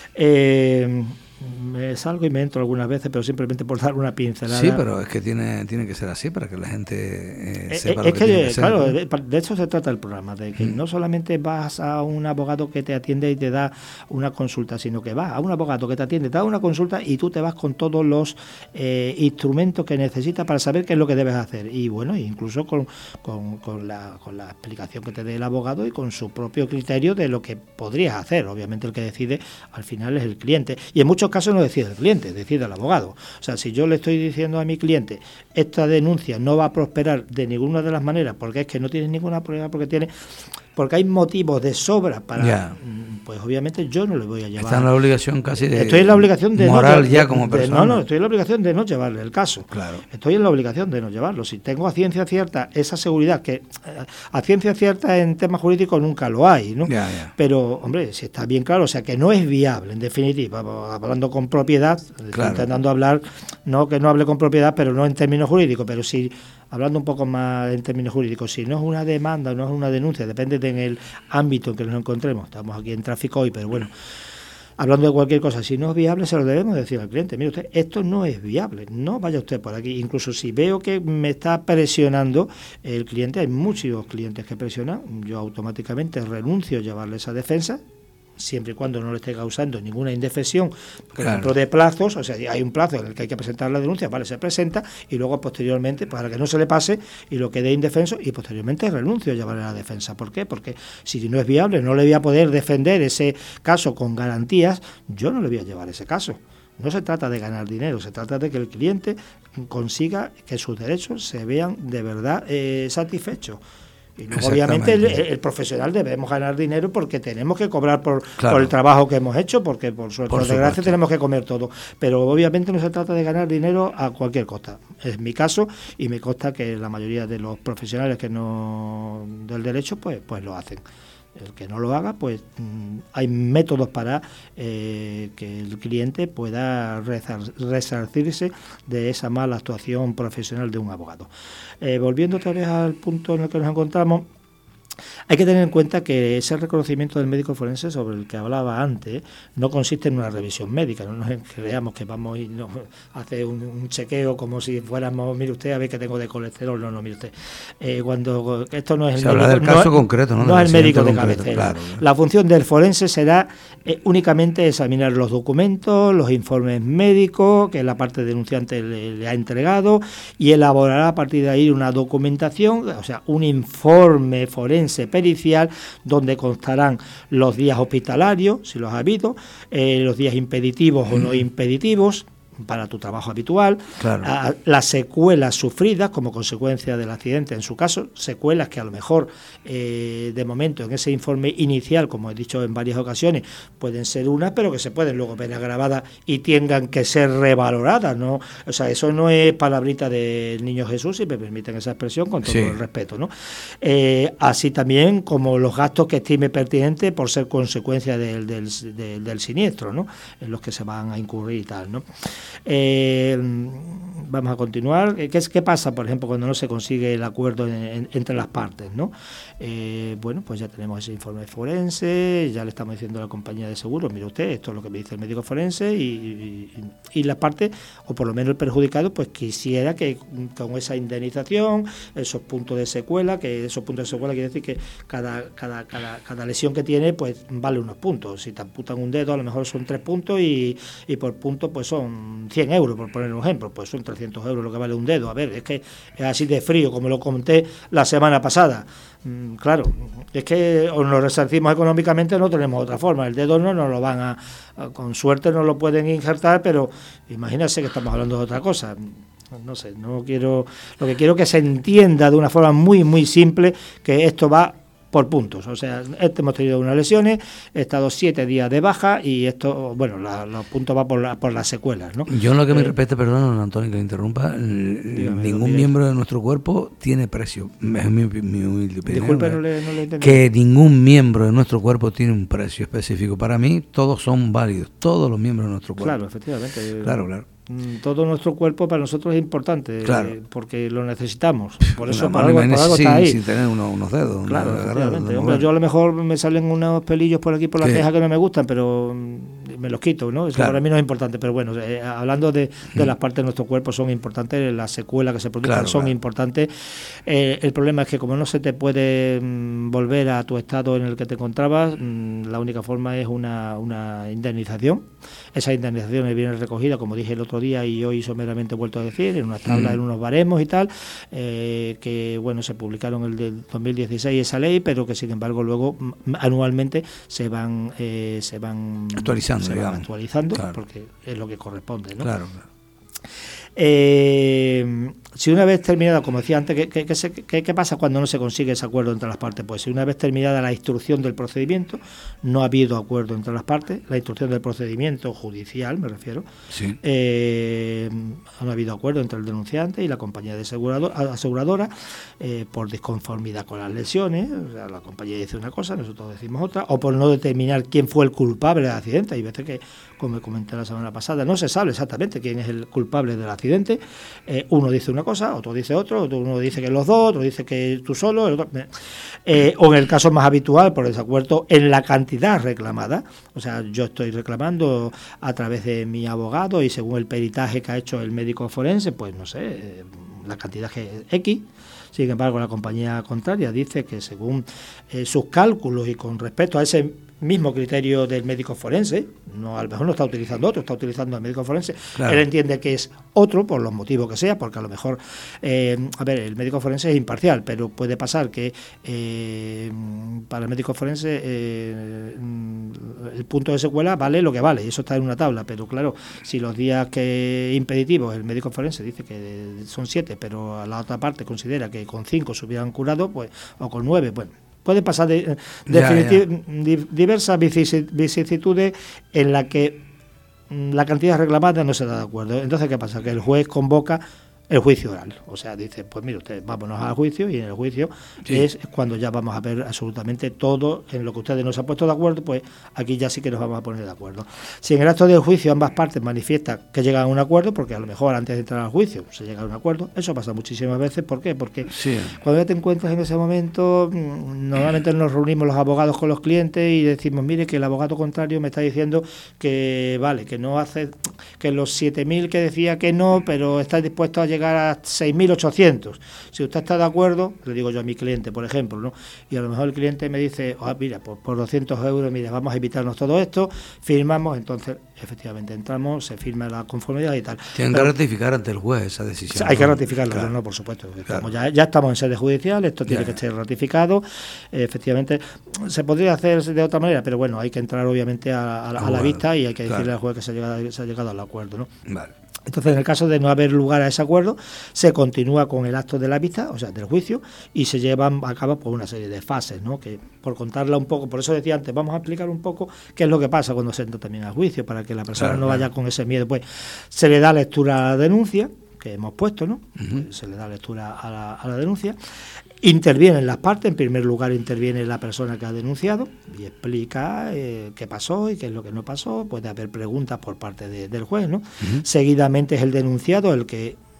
Eh, me salgo y me entro algunas veces, pero simplemente por dar una pincelada. Sí, pero es que tiene tiene que ser así para que la gente eh, sepa es lo que, que, tiene que claro, ser, de, de hecho se trata el programa, de que mm. no solamente vas a un abogado que te atiende y te da una consulta, sino que vas a un abogado que te atiende, te da una consulta y tú te vas con todos los eh, instrumentos que necesitas para saber qué es lo que debes hacer. Y bueno, incluso con, con, con, la, con la explicación que te dé el abogado y con su propio criterio de lo que podrías hacer. Obviamente el que decide al final es el cliente. Y en muchos casos no decide el cliente, decide el abogado. O sea, si yo le estoy diciendo a mi cliente, esta denuncia no va a prosperar de ninguna de las maneras, porque es que no tienes ninguna prueba, porque tiene, porque hay motivos de sobra para, yeah. pues obviamente yo no le voy a llevar. Está en la obligación casi de estoy en la obligación de moral no, ya de, como de, persona. No, no, estoy en la obligación de no llevarle el caso. Claro. Estoy en la obligación de no llevarlo. Si tengo a ciencia cierta esa seguridad, que a ciencia cierta en temas jurídicos nunca lo hay, ¿no? Yeah, yeah. Pero, hombre, si está bien claro, o sea, que no es viable, en definitiva, hablando con propiedad, claro. estoy intentando hablar, no que no hable con propiedad, pero no en términos jurídicos, pero sí hablando un poco más en términos jurídicos, si no es una demanda, no es una denuncia, depende de en el ámbito en que nos encontremos. Estamos aquí en tráfico hoy, pero bueno, hablando de cualquier cosa, si no es viable, se lo debemos decir al cliente. Mire usted, esto no es viable, no vaya usted por aquí. Incluso si veo que me está presionando el cliente, hay muchos clientes que presionan, yo automáticamente renuncio a llevarle esa defensa, siempre y cuando no le esté causando ninguna indefensión, por claro. ejemplo, de plazos, o sea, hay un plazo en el que hay que presentar la denuncia, vale, se presenta, y luego posteriormente, para que no se le pase y lo quede indefenso, y posteriormente renuncio a llevarle la defensa. ¿Por qué? Porque si no es viable, no le voy a poder defender ese caso con garantías, yo no le voy a llevar ese caso. No se trata de ganar dinero, se trata de que el cliente consiga que sus derechos se vean de verdad eh, satisfechos. Y luego, obviamente, el, el profesional debemos ganar dinero porque tenemos que cobrar por, claro. por el trabajo que hemos hecho, porque por suerte o desgracia tenemos que comer todo. Pero obviamente no se trata de ganar dinero a cualquier costa. Es mi caso y me consta que la mayoría de los profesionales que no del derecho pues, pues lo hacen. El que no lo haga, pues mmm, hay métodos para eh, que el cliente pueda resarcirse de esa mala actuación profesional de un abogado. Eh, volviendo otra vez al punto en el que nos encontramos, hay que tener en cuenta que ese reconocimiento del médico forense sobre el que hablaba antes no consiste en una revisión médica, no nos creamos que vamos y nos hace un, un chequeo como si fuéramos, mire usted, a ver que tengo de colesterol, no, no, mire usted. Eh, cuando esto no es el Se médico, habla del caso no, concreto, no, no es el médico de concreto, cabecera. Claro. La función del forense será eh, únicamente examinar los documentos, los informes médicos que la parte denunciante le, le ha entregado y elaborará a partir de ahí una documentación, o sea, un informe forense pericial donde constarán los días hospitalarios, si los ha habido, eh, los días impeditivos o no impeditivos para tu trabajo habitual, claro. a, las secuelas sufridas como consecuencia del accidente, en su caso, secuelas que a lo mejor eh, de momento en ese informe inicial, como he dicho en varias ocasiones, pueden ser unas, pero que se pueden luego ver agravadas y tengan que ser revaloradas, ¿no? O sea, eso no es palabrita del Niño Jesús, si me permiten esa expresión, con todo sí. el respeto, ¿no? Eh, así también como los gastos que estime pertinente por ser consecuencia del, del, del, del siniestro, ¿no? En los que se van a incurrir y tal, ¿no? Eh, vamos a continuar. ¿Qué, es, ¿Qué pasa, por ejemplo, cuando no se consigue el acuerdo en, en, entre las partes, ¿no? Eh, bueno, pues ya tenemos ese informe forense, ya le estamos diciendo a la compañía de seguros, mire usted, esto es lo que me dice el médico forense y, y, y las partes, o por lo menos el perjudicado, pues quisiera que con esa indemnización, esos puntos de secuela, que esos puntos de secuela quiere decir que cada, cada, cada, cada lesión que tiene, pues vale unos puntos. Si te amputan un dedo, a lo mejor son tres puntos y, y por punto pues son cien euros, por poner un ejemplo, pues son trescientos euros lo que vale un dedo. A ver, es que es así de frío, como lo conté la semana pasada. Mm, claro, es que o nos resarcimos económicamente, no tenemos otra forma. El dedo no nos lo van a, a con suerte nos lo pueden injertar, pero imagínense que estamos hablando de otra cosa. No sé, no quiero, lo que quiero es que se entienda de una forma muy, muy simple que esto va por puntos. O sea, este hemos tenido unas lesiones, he estado siete días de baja y esto, bueno, la, los puntos va por, la, por las secuelas, ¿no? Yo en lo que me eh, respecta, perdón, don Antonio, que le interrumpa, dígame, ningún miembro de nuestro cuerpo tiene precio. Es mi, mi humilde opinión. Disculpe, no le, no le entendí. Que ningún miembro de nuestro cuerpo tiene un precio específico. Para mí, todos son válidos, todos los miembros de nuestro cuerpo. Claro, efectivamente. Claro, claro. Todo nuestro cuerpo para nosotros es importante, claro. eh, porque lo necesitamos. Por eso, por algo, por algo sin, está ahí. Sin tener unos, unos dedos. Claro, una, efectivamente. una, Hombre, yo a lo mejor me salen unos pelillos por aquí por la ¿Qué? ceja que no me gustan, pero me los quito, ¿no? Eso claro. para mí no es importante. Pero bueno, eh, hablando de, de las partes de nuestro cuerpo son importantes, las secuelas que se produzcan claro, son claro. importantes. Eh, el problema es que como no se te puede mm, volver a tu estado en el que te encontrabas, mmm, la única forma es una, una indemnización. Esa indemnización viene recogida, como dije el otro día y hoy someramente he vuelto a decir, en unas tablas, mm. en unos baremos y tal, eh, que bueno, se publicaron el del dos mil dieciséis esa ley, pero que sin embargo luego m- anualmente se van eh, se van actualizando, se van digamos. actualizando, claro. porque es lo que corresponde, ¿no? Claro, claro. Eh, si una vez terminada, como decía antes, ¿qué, qué, qué, ¿qué pasa cuando no se consigue ese acuerdo entre las partes? Pues si una vez terminada la instrucción del procedimiento, no ha habido acuerdo entre las partes, la instrucción del procedimiento judicial, me refiero, sí. eh, no ha habido acuerdo entre el denunciante y la compañía de asegurador, aseguradora eh, por disconformidad con las lesiones, o sea, la compañía dice una cosa, nosotros decimos otra, o por no determinar quién fue el culpable del accidente. Hay veces que, como comenté la semana pasada, no se sabe exactamente quién es el culpable del accidente. Eh, uno dice una cosa, otro dice otro, otro uno dice que los dos, otro dice que tú solo, el otro, eh, o en el caso más habitual, por desacuerdo en la cantidad reclamada. O sea, yo estoy reclamando a través de mi abogado y según el peritaje que ha hecho el médico forense, pues no sé, eh, la cantidad que es X. Sin embargo, la compañía contraria dice que según eh, sus cálculos y con respecto a ese mismo criterio del médico forense, no, a lo mejor no está utilizando otro, está utilizando el médico forense, claro. Él entiende que es otro por los motivos que sea, porque a lo mejor, eh, a ver, el médico forense es imparcial, pero puede pasar que eh, para el médico forense eh, el punto de secuela vale lo que vale, y eso está en una tabla, pero claro, si los días que impeditivos el médico forense dice que son siete, pero a la otra parte considera que con cinco se hubieran curado, pues, o con nueve, bueno, puede pasar de, de ya, ya. diversas vicisitudes en la que la cantidad reclamada no se da de acuerdo. Entonces, ¿qué pasa? Que el juez convoca el juicio oral. O sea, dice, pues mire usted, vámonos al juicio, y en el juicio sí. es cuando ya vamos a ver absolutamente todo en lo que ustedes no se han puesto de acuerdo, pues aquí ya sí que nos vamos a poner de acuerdo. Si en el acto del juicio ambas partes manifiestan que llegan a un acuerdo, porque a lo mejor antes de entrar al juicio se llega a un acuerdo, eso pasa muchísimas veces. ¿Por qué? Porque sí. cuando ya te encuentras en ese momento, normalmente nos reunimos los abogados con los clientes y decimos, mire, que el abogado contrario me está diciendo que vale, que no hace, que los siete mil que decía que no, pero está dispuesto a llegar llegar a seis mil ochocientos. Si usted está de acuerdo, le digo yo a mi cliente, por ejemplo, ¿no? Y a lo mejor el cliente me dice, oh, mira, por, por doscientos euros, mira, vamos a evitarnos todo esto, firmamos, entonces efectivamente entramos, se firma la conformidad y tal. Tienen Pero, que ratificar ante el juez esa decisión. Hay que ratificarla, claro. no, por supuesto. Estamos, claro. ya, ya estamos en sede judicial, esto tiene ya, que ser ratificado. Eh, efectivamente, se podría hacer de otra manera, pero bueno, hay que entrar obviamente a, a, a, a la vista y hay que decirle claro. al juez que se ha llegado, se ha llegado al acuerdo, ¿no? Vale. Entonces, en el caso de no haber lugar a ese acuerdo, se continúa con el acto de la vista, o sea, del juicio, y se llevan a cabo por una serie de fases, ¿no? Que, por contarla un poco, por eso decía antes, vamos a explicar un poco qué es lo que pasa cuando se entra también al juicio, para que la persona claro, no vaya claro. con ese miedo. Pues se le da lectura a la denuncia, que hemos puesto, ¿no? Uh-huh. Pues se le da lectura a la, a la denuncia. Intervienen las partes, en primer lugar interviene la persona que ha denunciado y explica eh, qué pasó y qué es lo que no pasó, puede haber preguntas por parte de, del juez, ¿no? Uh-huh. Seguidamente es el denunciado el que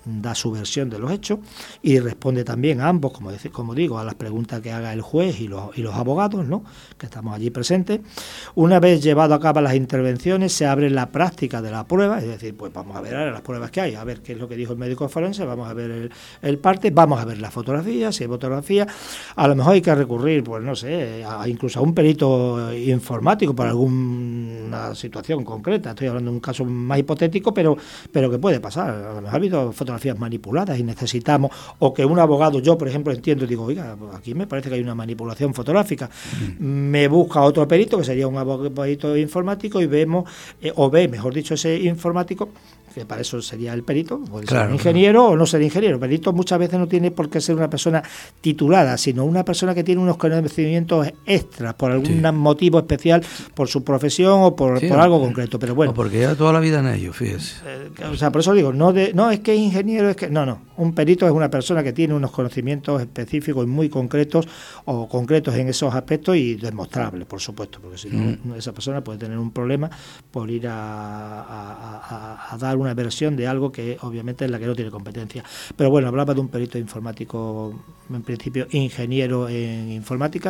da su versión de los hechos y responde también a ambos, como, dice, como digo, a las preguntas que haga el juez y los, y los abogados, ¿no?, que estamos allí presentes. Una vez llevado a cabo las intervenciones, se abre la práctica de la prueba, es decir, pues vamos a ver ahora las pruebas que hay, a ver qué es lo que dijo el médico forense, vamos a ver el, el parte, vamos a ver las fotografías, si hay fotografía, a lo mejor hay que recurrir, pues no sé, a, incluso a un perito informático por alguna situación concreta. Estoy hablando de un caso más hipotético, pero, pero que puede pasar. A lo mejor ha habido fotografías manipuladas y necesitamos, o que un abogado, yo por ejemplo entiendo, digo, oiga, aquí me parece que hay una manipulación fotográfica, mm. me busca otro perito, que sería un perito informático, y vemos, eh, o ve, mejor dicho, ese informático, que para eso sería el perito, puede claro, ser un ingeniero claro. o no ser ingeniero. El perito muchas veces no tiene por qué ser una persona titulada, sino una persona que tiene unos conocimientos extras, por algún sí. motivo especial, por su profesión o por, sí, por algo concreto. Pero bueno, o porque lleva toda la vida en ello, fíjese. Eh, o sea, por eso digo, no, de, no es que es ingeniero, es que no, no. Un perito es una persona que tiene unos conocimientos específicos y muy concretos, o concretos en esos aspectos y demostrables, por supuesto, porque si no, mm. esa persona puede tener un problema por ir a, a, a, a dar una versión de algo que obviamente es la que no tiene competencia. Pero bueno, hablaba de un perito informático, en principio ingeniero en informática,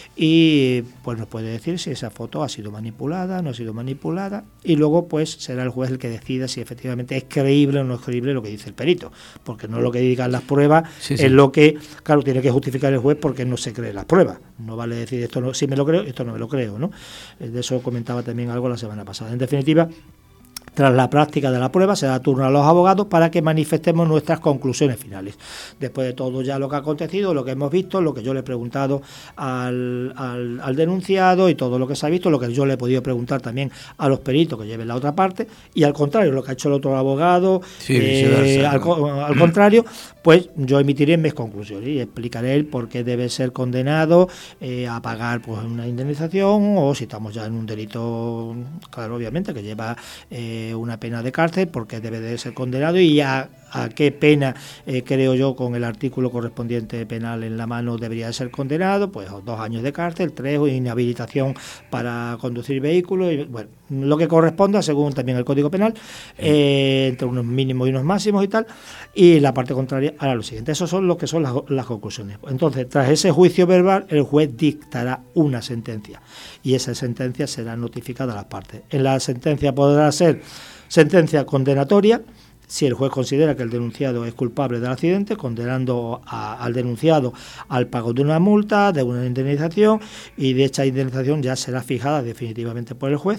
y pues nos puede decir si esa foto ha sido manipulada, no ha sido manipulada, y luego pues será el juez el que decida si efectivamente es creíble o no es creíble lo que dice el perito, porque no lo que digan las pruebas sí, sí. es lo que, claro, tiene que justificar el juez, porque no se cree las pruebas. No vale decir esto no, sí me lo creo, esto no me lo creo, ¿no? De eso comentaba también algo la semana pasada. En definitiva, tras la práctica de la prueba, se da turno a los abogados para que manifestemos nuestras conclusiones finales. Después de todo ya lo que ha acontecido, lo que hemos visto, lo que yo le he preguntado al, al, al denunciado y todo lo que se ha visto, lo que yo le he podido preguntar también a los peritos que lleven la otra parte, y al contrario, lo que ha hecho el otro abogado, sí, eh, al, al contrario, pues yo emitiré mis conclusiones y explicaré el por qué debe ser condenado eh, a pagar pues una indemnización, o si estamos ya en un delito, claro, obviamente, que lleva eh, una pena de cárcel, porque debe de ser condenado, y a, a qué pena eh, creo yo, con el artículo correspondiente penal en la mano, debería de ser condenado, pues dos años de cárcel, tres, o inhabilitación para conducir vehículos, y bueno, lo que corresponda según también el Código Penal, eh, entre unos mínimos y unos máximos y tal, y la parte contraria hará lo siguiente. Esos son lo que son las, las conclusiones. Entonces, tras ese juicio verbal, el juez dictará una sentencia, y esa sentencia será notificada a las partes. En la sentencia podrá ser sentencia condenatoria, si el juez considera que el denunciado es culpable del accidente, condenando a, al denunciado al pago de una multa, de una indemnización, y de esta indemnización ya será fijada definitivamente por el juez,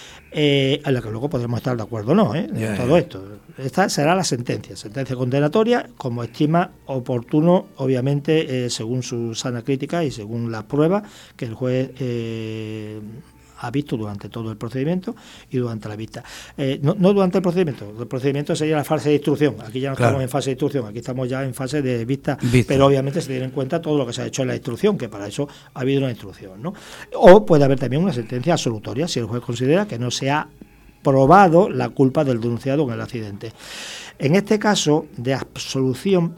eh, en la que luego podremos estar de acuerdo o no, ¿eh? Yeah, todo yeah. esto. Esta será la sentencia, sentencia condenatoria, como estima oportuno, obviamente, eh, según su sana crítica y según las pruebas que el juez eh, ha visto durante todo el procedimiento y durante la vista. Eh, no, no durante el procedimiento, el procedimiento sería la fase de instrucción. Aquí ya no claro. estamos en fase de instrucción, aquí estamos ya en fase de vista, vista, pero obviamente se tiene en cuenta todo lo que se ha hecho en la instrucción, que para eso ha habido una instrucción, ¿no? O puede haber también una sentencia absolutoria, si el juez considera que no se ha probado la culpa del denunciado en el accidente. En este caso de absolución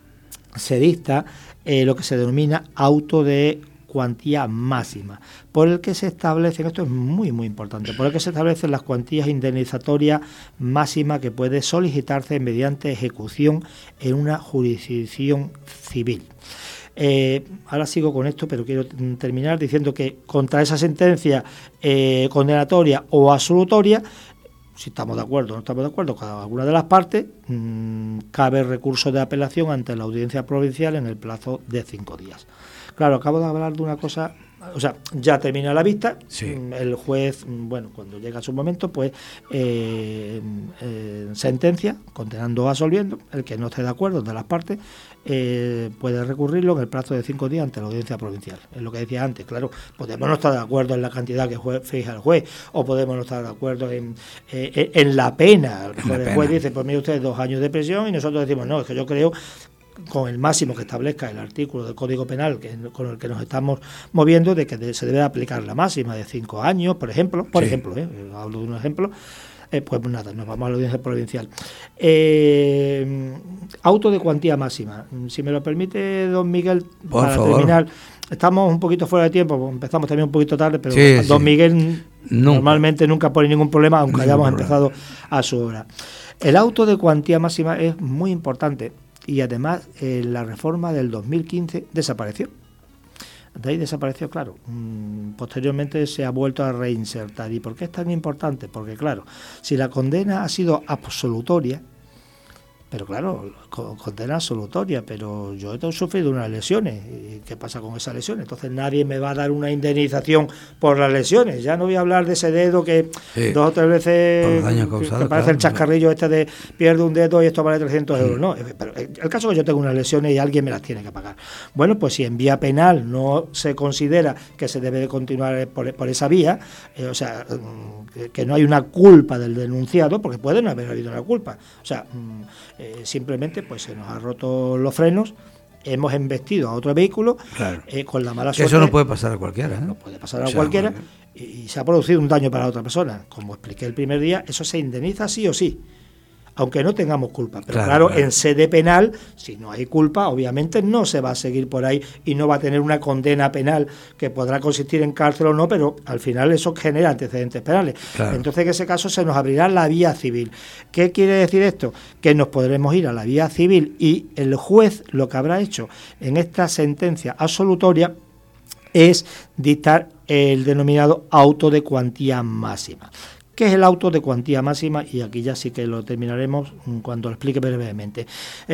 se dicta eh, lo que se denomina auto de cuantía máxima, por el que se establecen, esto es muy muy importante, por el que se establecen las cuantías indemnizatorias máximas que puede solicitarse mediante ejecución en una jurisdicción civil. Eh, ahora sigo con esto, pero quiero terminar diciendo que contra esa sentencia eh, condenatoria o absolutoria, si estamos de acuerdo o no estamos de acuerdo con alguna de las partes, mmm, cabe recurso de apelación ante la audiencia provincial en el plazo de cinco días. Claro, acabo de hablar de una cosa, o sea, ya termina la vista, sí. El juez, bueno, cuando llega a su momento, pues eh, eh, sentencia, condenando o absolviendo, el que no esté de acuerdo de las partes, eh, puede recurrirlo en el plazo de cinco días ante la audiencia provincial. Es lo que decía antes, claro, podemos no estar de acuerdo en la cantidad que juez, fija el juez, o podemos no estar de acuerdo en, eh, en la pena. A lo mejor el juez dice, pues mire usted, dos años de prisión, y nosotros decimos, no, es que yo creo, con el máximo que establezca el artículo del Código Penal que con el que nos estamos moviendo, de que de, se debe aplicar la máxima de cinco años, por ejemplo, por sí. ejemplo, eh, hablo de un ejemplo, eh, pues nada, nos vamos a la audiencia provincial. Eh, auto de cuantía máxima, si me lo permite, don Miguel, por para favor. terminar, estamos un poquito fuera de tiempo, empezamos también un poquito tarde, pero sí, don sí. Miguel Nunca. Normalmente nunca pone ningún problema, aunque ningún hayamos problema. empezado a su hora. El auto de cuantía máxima es muy importante y además eh, la reforma del dos mil quince desapareció. De ahí desapareció, claro. Mm, posteriormente se ha vuelto a reinsertar. ¿Y por qué es tan importante? Porque, claro, si la condena ha sido absolutoria, pero claro, condena absolutoria, pero yo he sufrido unas lesiones. ¿Y qué pasa con esas lesiones? Entonces nadie me va a dar una indemnización por las lesiones. Ya no voy a hablar de ese dedo que sí, dos o tres veces causado, que parece claro, el chascarrillo este de pierde un dedo y esto vale trescientos euros. No, pero el caso es que yo tengo unas lesiones y alguien me las tiene que pagar. Bueno, pues si en vía penal no se considera que se debe de continuar por, por esa vía, eh, o sea, que, que no hay una culpa del denunciado, porque puede no haber habido una culpa. O sea, Eh, simplemente pues se nos ha roto los frenos, hemos embestido a otro vehículo, claro, eh, con la mala suerte. Eso no puede pasar a cualquiera, ¿eh? No puede pasar a o sea, cualquiera bueno. y, y se ha producido un daño para otra persona. Como expliqué el primer día, eso se indemniza sí o sí, aunque no tengamos culpa. Pero claro, claro, claro, en sede penal, si no hay culpa, obviamente no se va a seguir por ahí y no va a tener una condena penal que podrá consistir en cárcel o no, pero al final eso genera antecedentes penales. Claro. Entonces en ese caso se nos abrirá la vía civil. ¿Qué quiere decir esto? Que nos podremos ir a la vía civil y el juez lo que habrá hecho en esta sentencia absolutoria es dictar el denominado auto de cuantía máxima. ¿Qué es el auto de cuantía máxima? Y aquí ya sí que lo terminaremos cuando lo explique brevemente.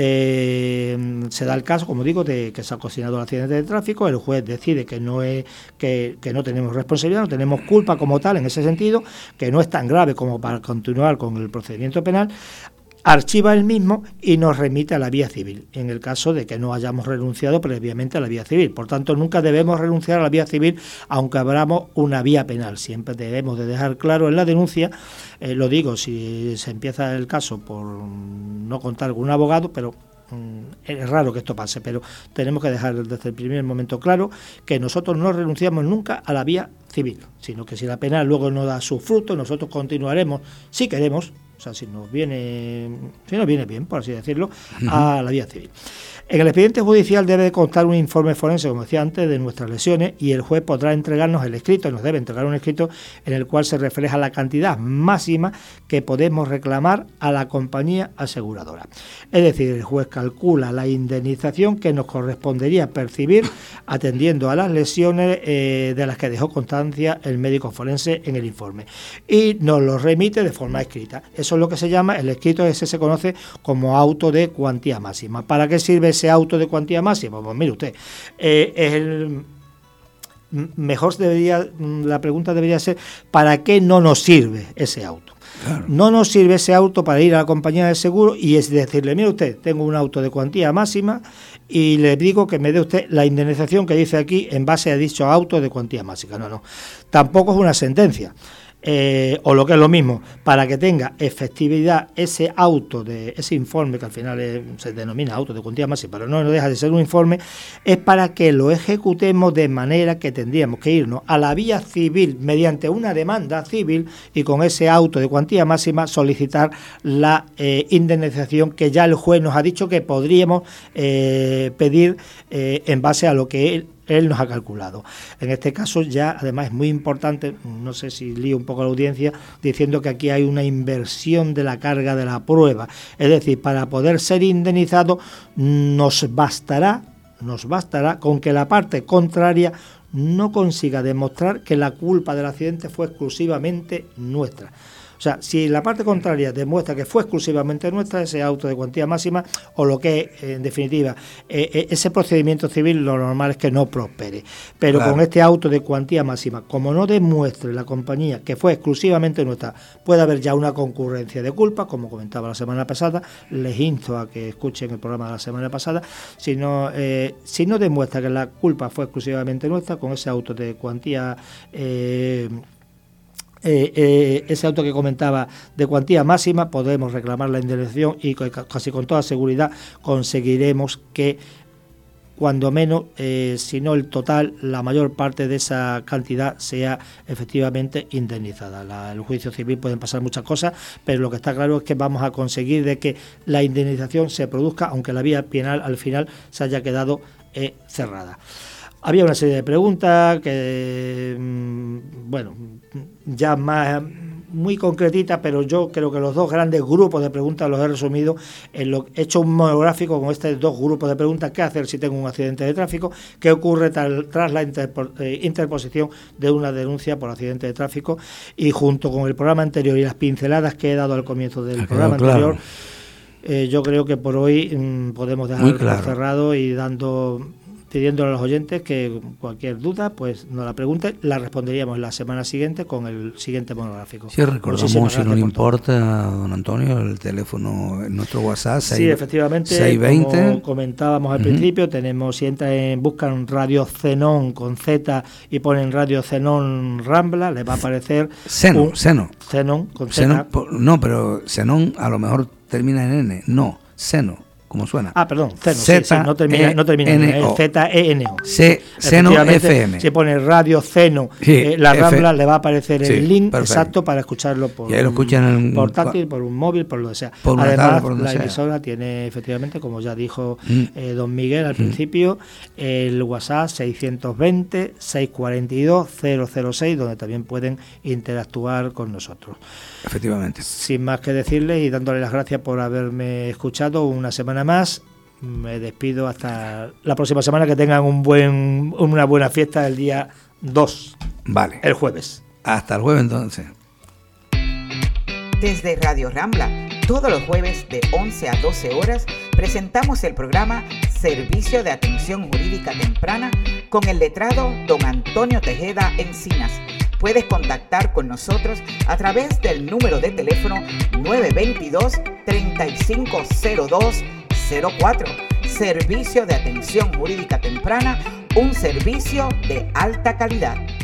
Eh, se da el caso, como digo, de que se ha ocasionado el accidente de tráfico, el juez decide que no es que, que no tenemos responsabilidad, no tenemos culpa como tal en ese sentido, que no es tan grave como para continuar con el procedimiento penal, archiva el mismo y nos remite a la vía civil, en el caso de que no hayamos renunciado previamente a la vía civil. Por tanto, nunca debemos renunciar a la vía civil, aunque abramos una vía penal. Siempre debemos de dejar claro en la denuncia, eh, lo digo, si se empieza el caso por no contar con un abogado, pero mm, es raro que esto pase, pero tenemos que dejar desde el primer momento claro que nosotros no renunciamos nunca a la vía civil, sino que si la penal luego no da su fruto, nosotros continuaremos, si queremos, o sea, si nos viene, si nos viene bien, por así decirlo, uh-huh, a la vía civil. En el expediente judicial debe constar un informe forense, como decía antes, de nuestras lesiones, y el juez podrá entregarnos el escrito, nos debe entregar un escrito en el cual se refleja la cantidad máxima que podemos reclamar a la compañía aseguradora. Es decir, el juez calcula la indemnización que nos correspondería percibir atendiendo a las lesiones eh, de las que dejó constancia el médico forense en el informe, y nos lo remite de forma escrita. Eso es lo que se llama, el escrito ese se conoce como auto de cuantía máxima. ¿Para qué sirve ese auto de cuantía máxima? Pues mire usted, eh, es el mejor debería, la pregunta debería ser, ¿para qué no nos sirve ese auto? Claro. No nos sirve ese auto para ir a la compañía de seguro y es decirle, mire usted, tengo un auto de cuantía máxima y le digo que me dé usted la indemnización que dice aquí en base a dicho auto de cuantía máxima. No, no, tampoco es una sentencia. Eh, o lo que es lo mismo, para que tenga efectividad ese auto, de ese informe, que al final es, se denomina auto de cuantía máxima, pero no, no deja de ser un informe, es para que lo ejecutemos de manera que tendríamos que irnos a la vía civil mediante una demanda civil y con ese auto de cuantía máxima solicitar la eh, indemnización que ya el juez nos ha dicho que podríamos eh, pedir eh, en base a lo que él él nos ha calculado. En este caso ya, además, es muy importante, no sé si lío un poco a la audiencia, diciendo que aquí hay una inversión de la carga de la prueba. Es decir, para poder ser indemnizado nos bastará, nos bastará con que la parte contraria no consiga demostrar que la culpa del accidente fue exclusivamente nuestra. O sea, si la parte contraria demuestra que fue exclusivamente nuestra, ese auto de cuantía máxima, o lo que es, en definitiva, eh, ese procedimiento civil, lo normal es que no prospere. Pero claro, con este auto de cuantía máxima, como no demuestre la compañía que fue exclusivamente nuestra, puede haber ya una concurrencia de culpa, como comentaba la semana pasada. Les insto a que escuchen el programa de la semana pasada. Si no, eh, si no demuestra que la culpa fue exclusivamente nuestra, con ese auto de cuantía eh, Eh, eh, ese auto que comentaba de cuantía máxima, podemos reclamar la indemnización y casi con toda seguridad conseguiremos que cuando menos, eh, si no el total, la mayor parte de esa cantidad sea efectivamente indemnizada. La, el juicio civil pueden pasar muchas cosas, pero lo que está claro es que vamos a conseguir de que la indemnización se produzca, aunque la vía penal al final se haya quedado eh, cerrada. Había una serie de preguntas que, bueno, ya más muy concretitas, pero yo creo que los dos grandes grupos de preguntas los he resumido en lo he hecho un monográfico con estos dos grupos de preguntas: qué hacer si tengo un accidente de tráfico, qué ocurre tal, tras la interpo, eh, interposición de una denuncia por accidente de tráfico, y junto con el programa anterior y las pinceladas que he dado al comienzo del programa anterior, claro. eh, yo creo que por hoy mmm, podemos dejar claro. cerrado y dando... pidiéndole a los oyentes que cualquier duda pues nos la pregunten, la responderíamos la semana siguiente con el siguiente monográfico. Sí, recordamos, si no le importa, don Antonio, el teléfono en nuestro WhatsApp. seis, sí, efectivamente, seiscientos veinte. Como comentábamos al uh-huh. principio, tenemos, si entran en, buscan Radio Zenón con Z y ponen Radio Zenón Rambla, les va a aparecer... Seno, Seno. Zenón con Seno, Z. No, pero Zenón a lo mejor termina en N, no, Seno. ¿Cómo suena? Ah, perdón, Zeno, sí, sí, no termina, no termina en N, Z E N O. C, Seno F M. Si pone Radio Zeno, sí, eh, la F. Rambla, le va a aparecer sí, el link perfecto. exacto para escucharlo por lo escuchan un portátil, por un móvil, por lo que sea. Además, tabla, por la sea. emisora tiene efectivamente, como ya dijo mm. eh, don Miguel al mm. principio, el WhatsApp seiscientos veinte, seiscientos cuarenta y dos, cero cero seis, donde también pueden interactuar con nosotros. Efectivamente. Sin más que decirles y dándole las gracias por haberme escuchado una semana más, me despido hasta la próxima semana. Que tengan un buen una buena fiesta el día dos. Vale. El jueves. Hasta el jueves entonces. Desde Radio Rambla, todos los jueves de once a doce horas, presentamos el programa Servicio de Atención Jurídica Temprana con el letrado don Antonio Tejeda Encinas. Puedes contactar con nosotros a través del número de teléfono nueve dos dos, tres cinco cero dos cero cuatro. Servicio de Atención Jurídica Temprana, un servicio de alta calidad.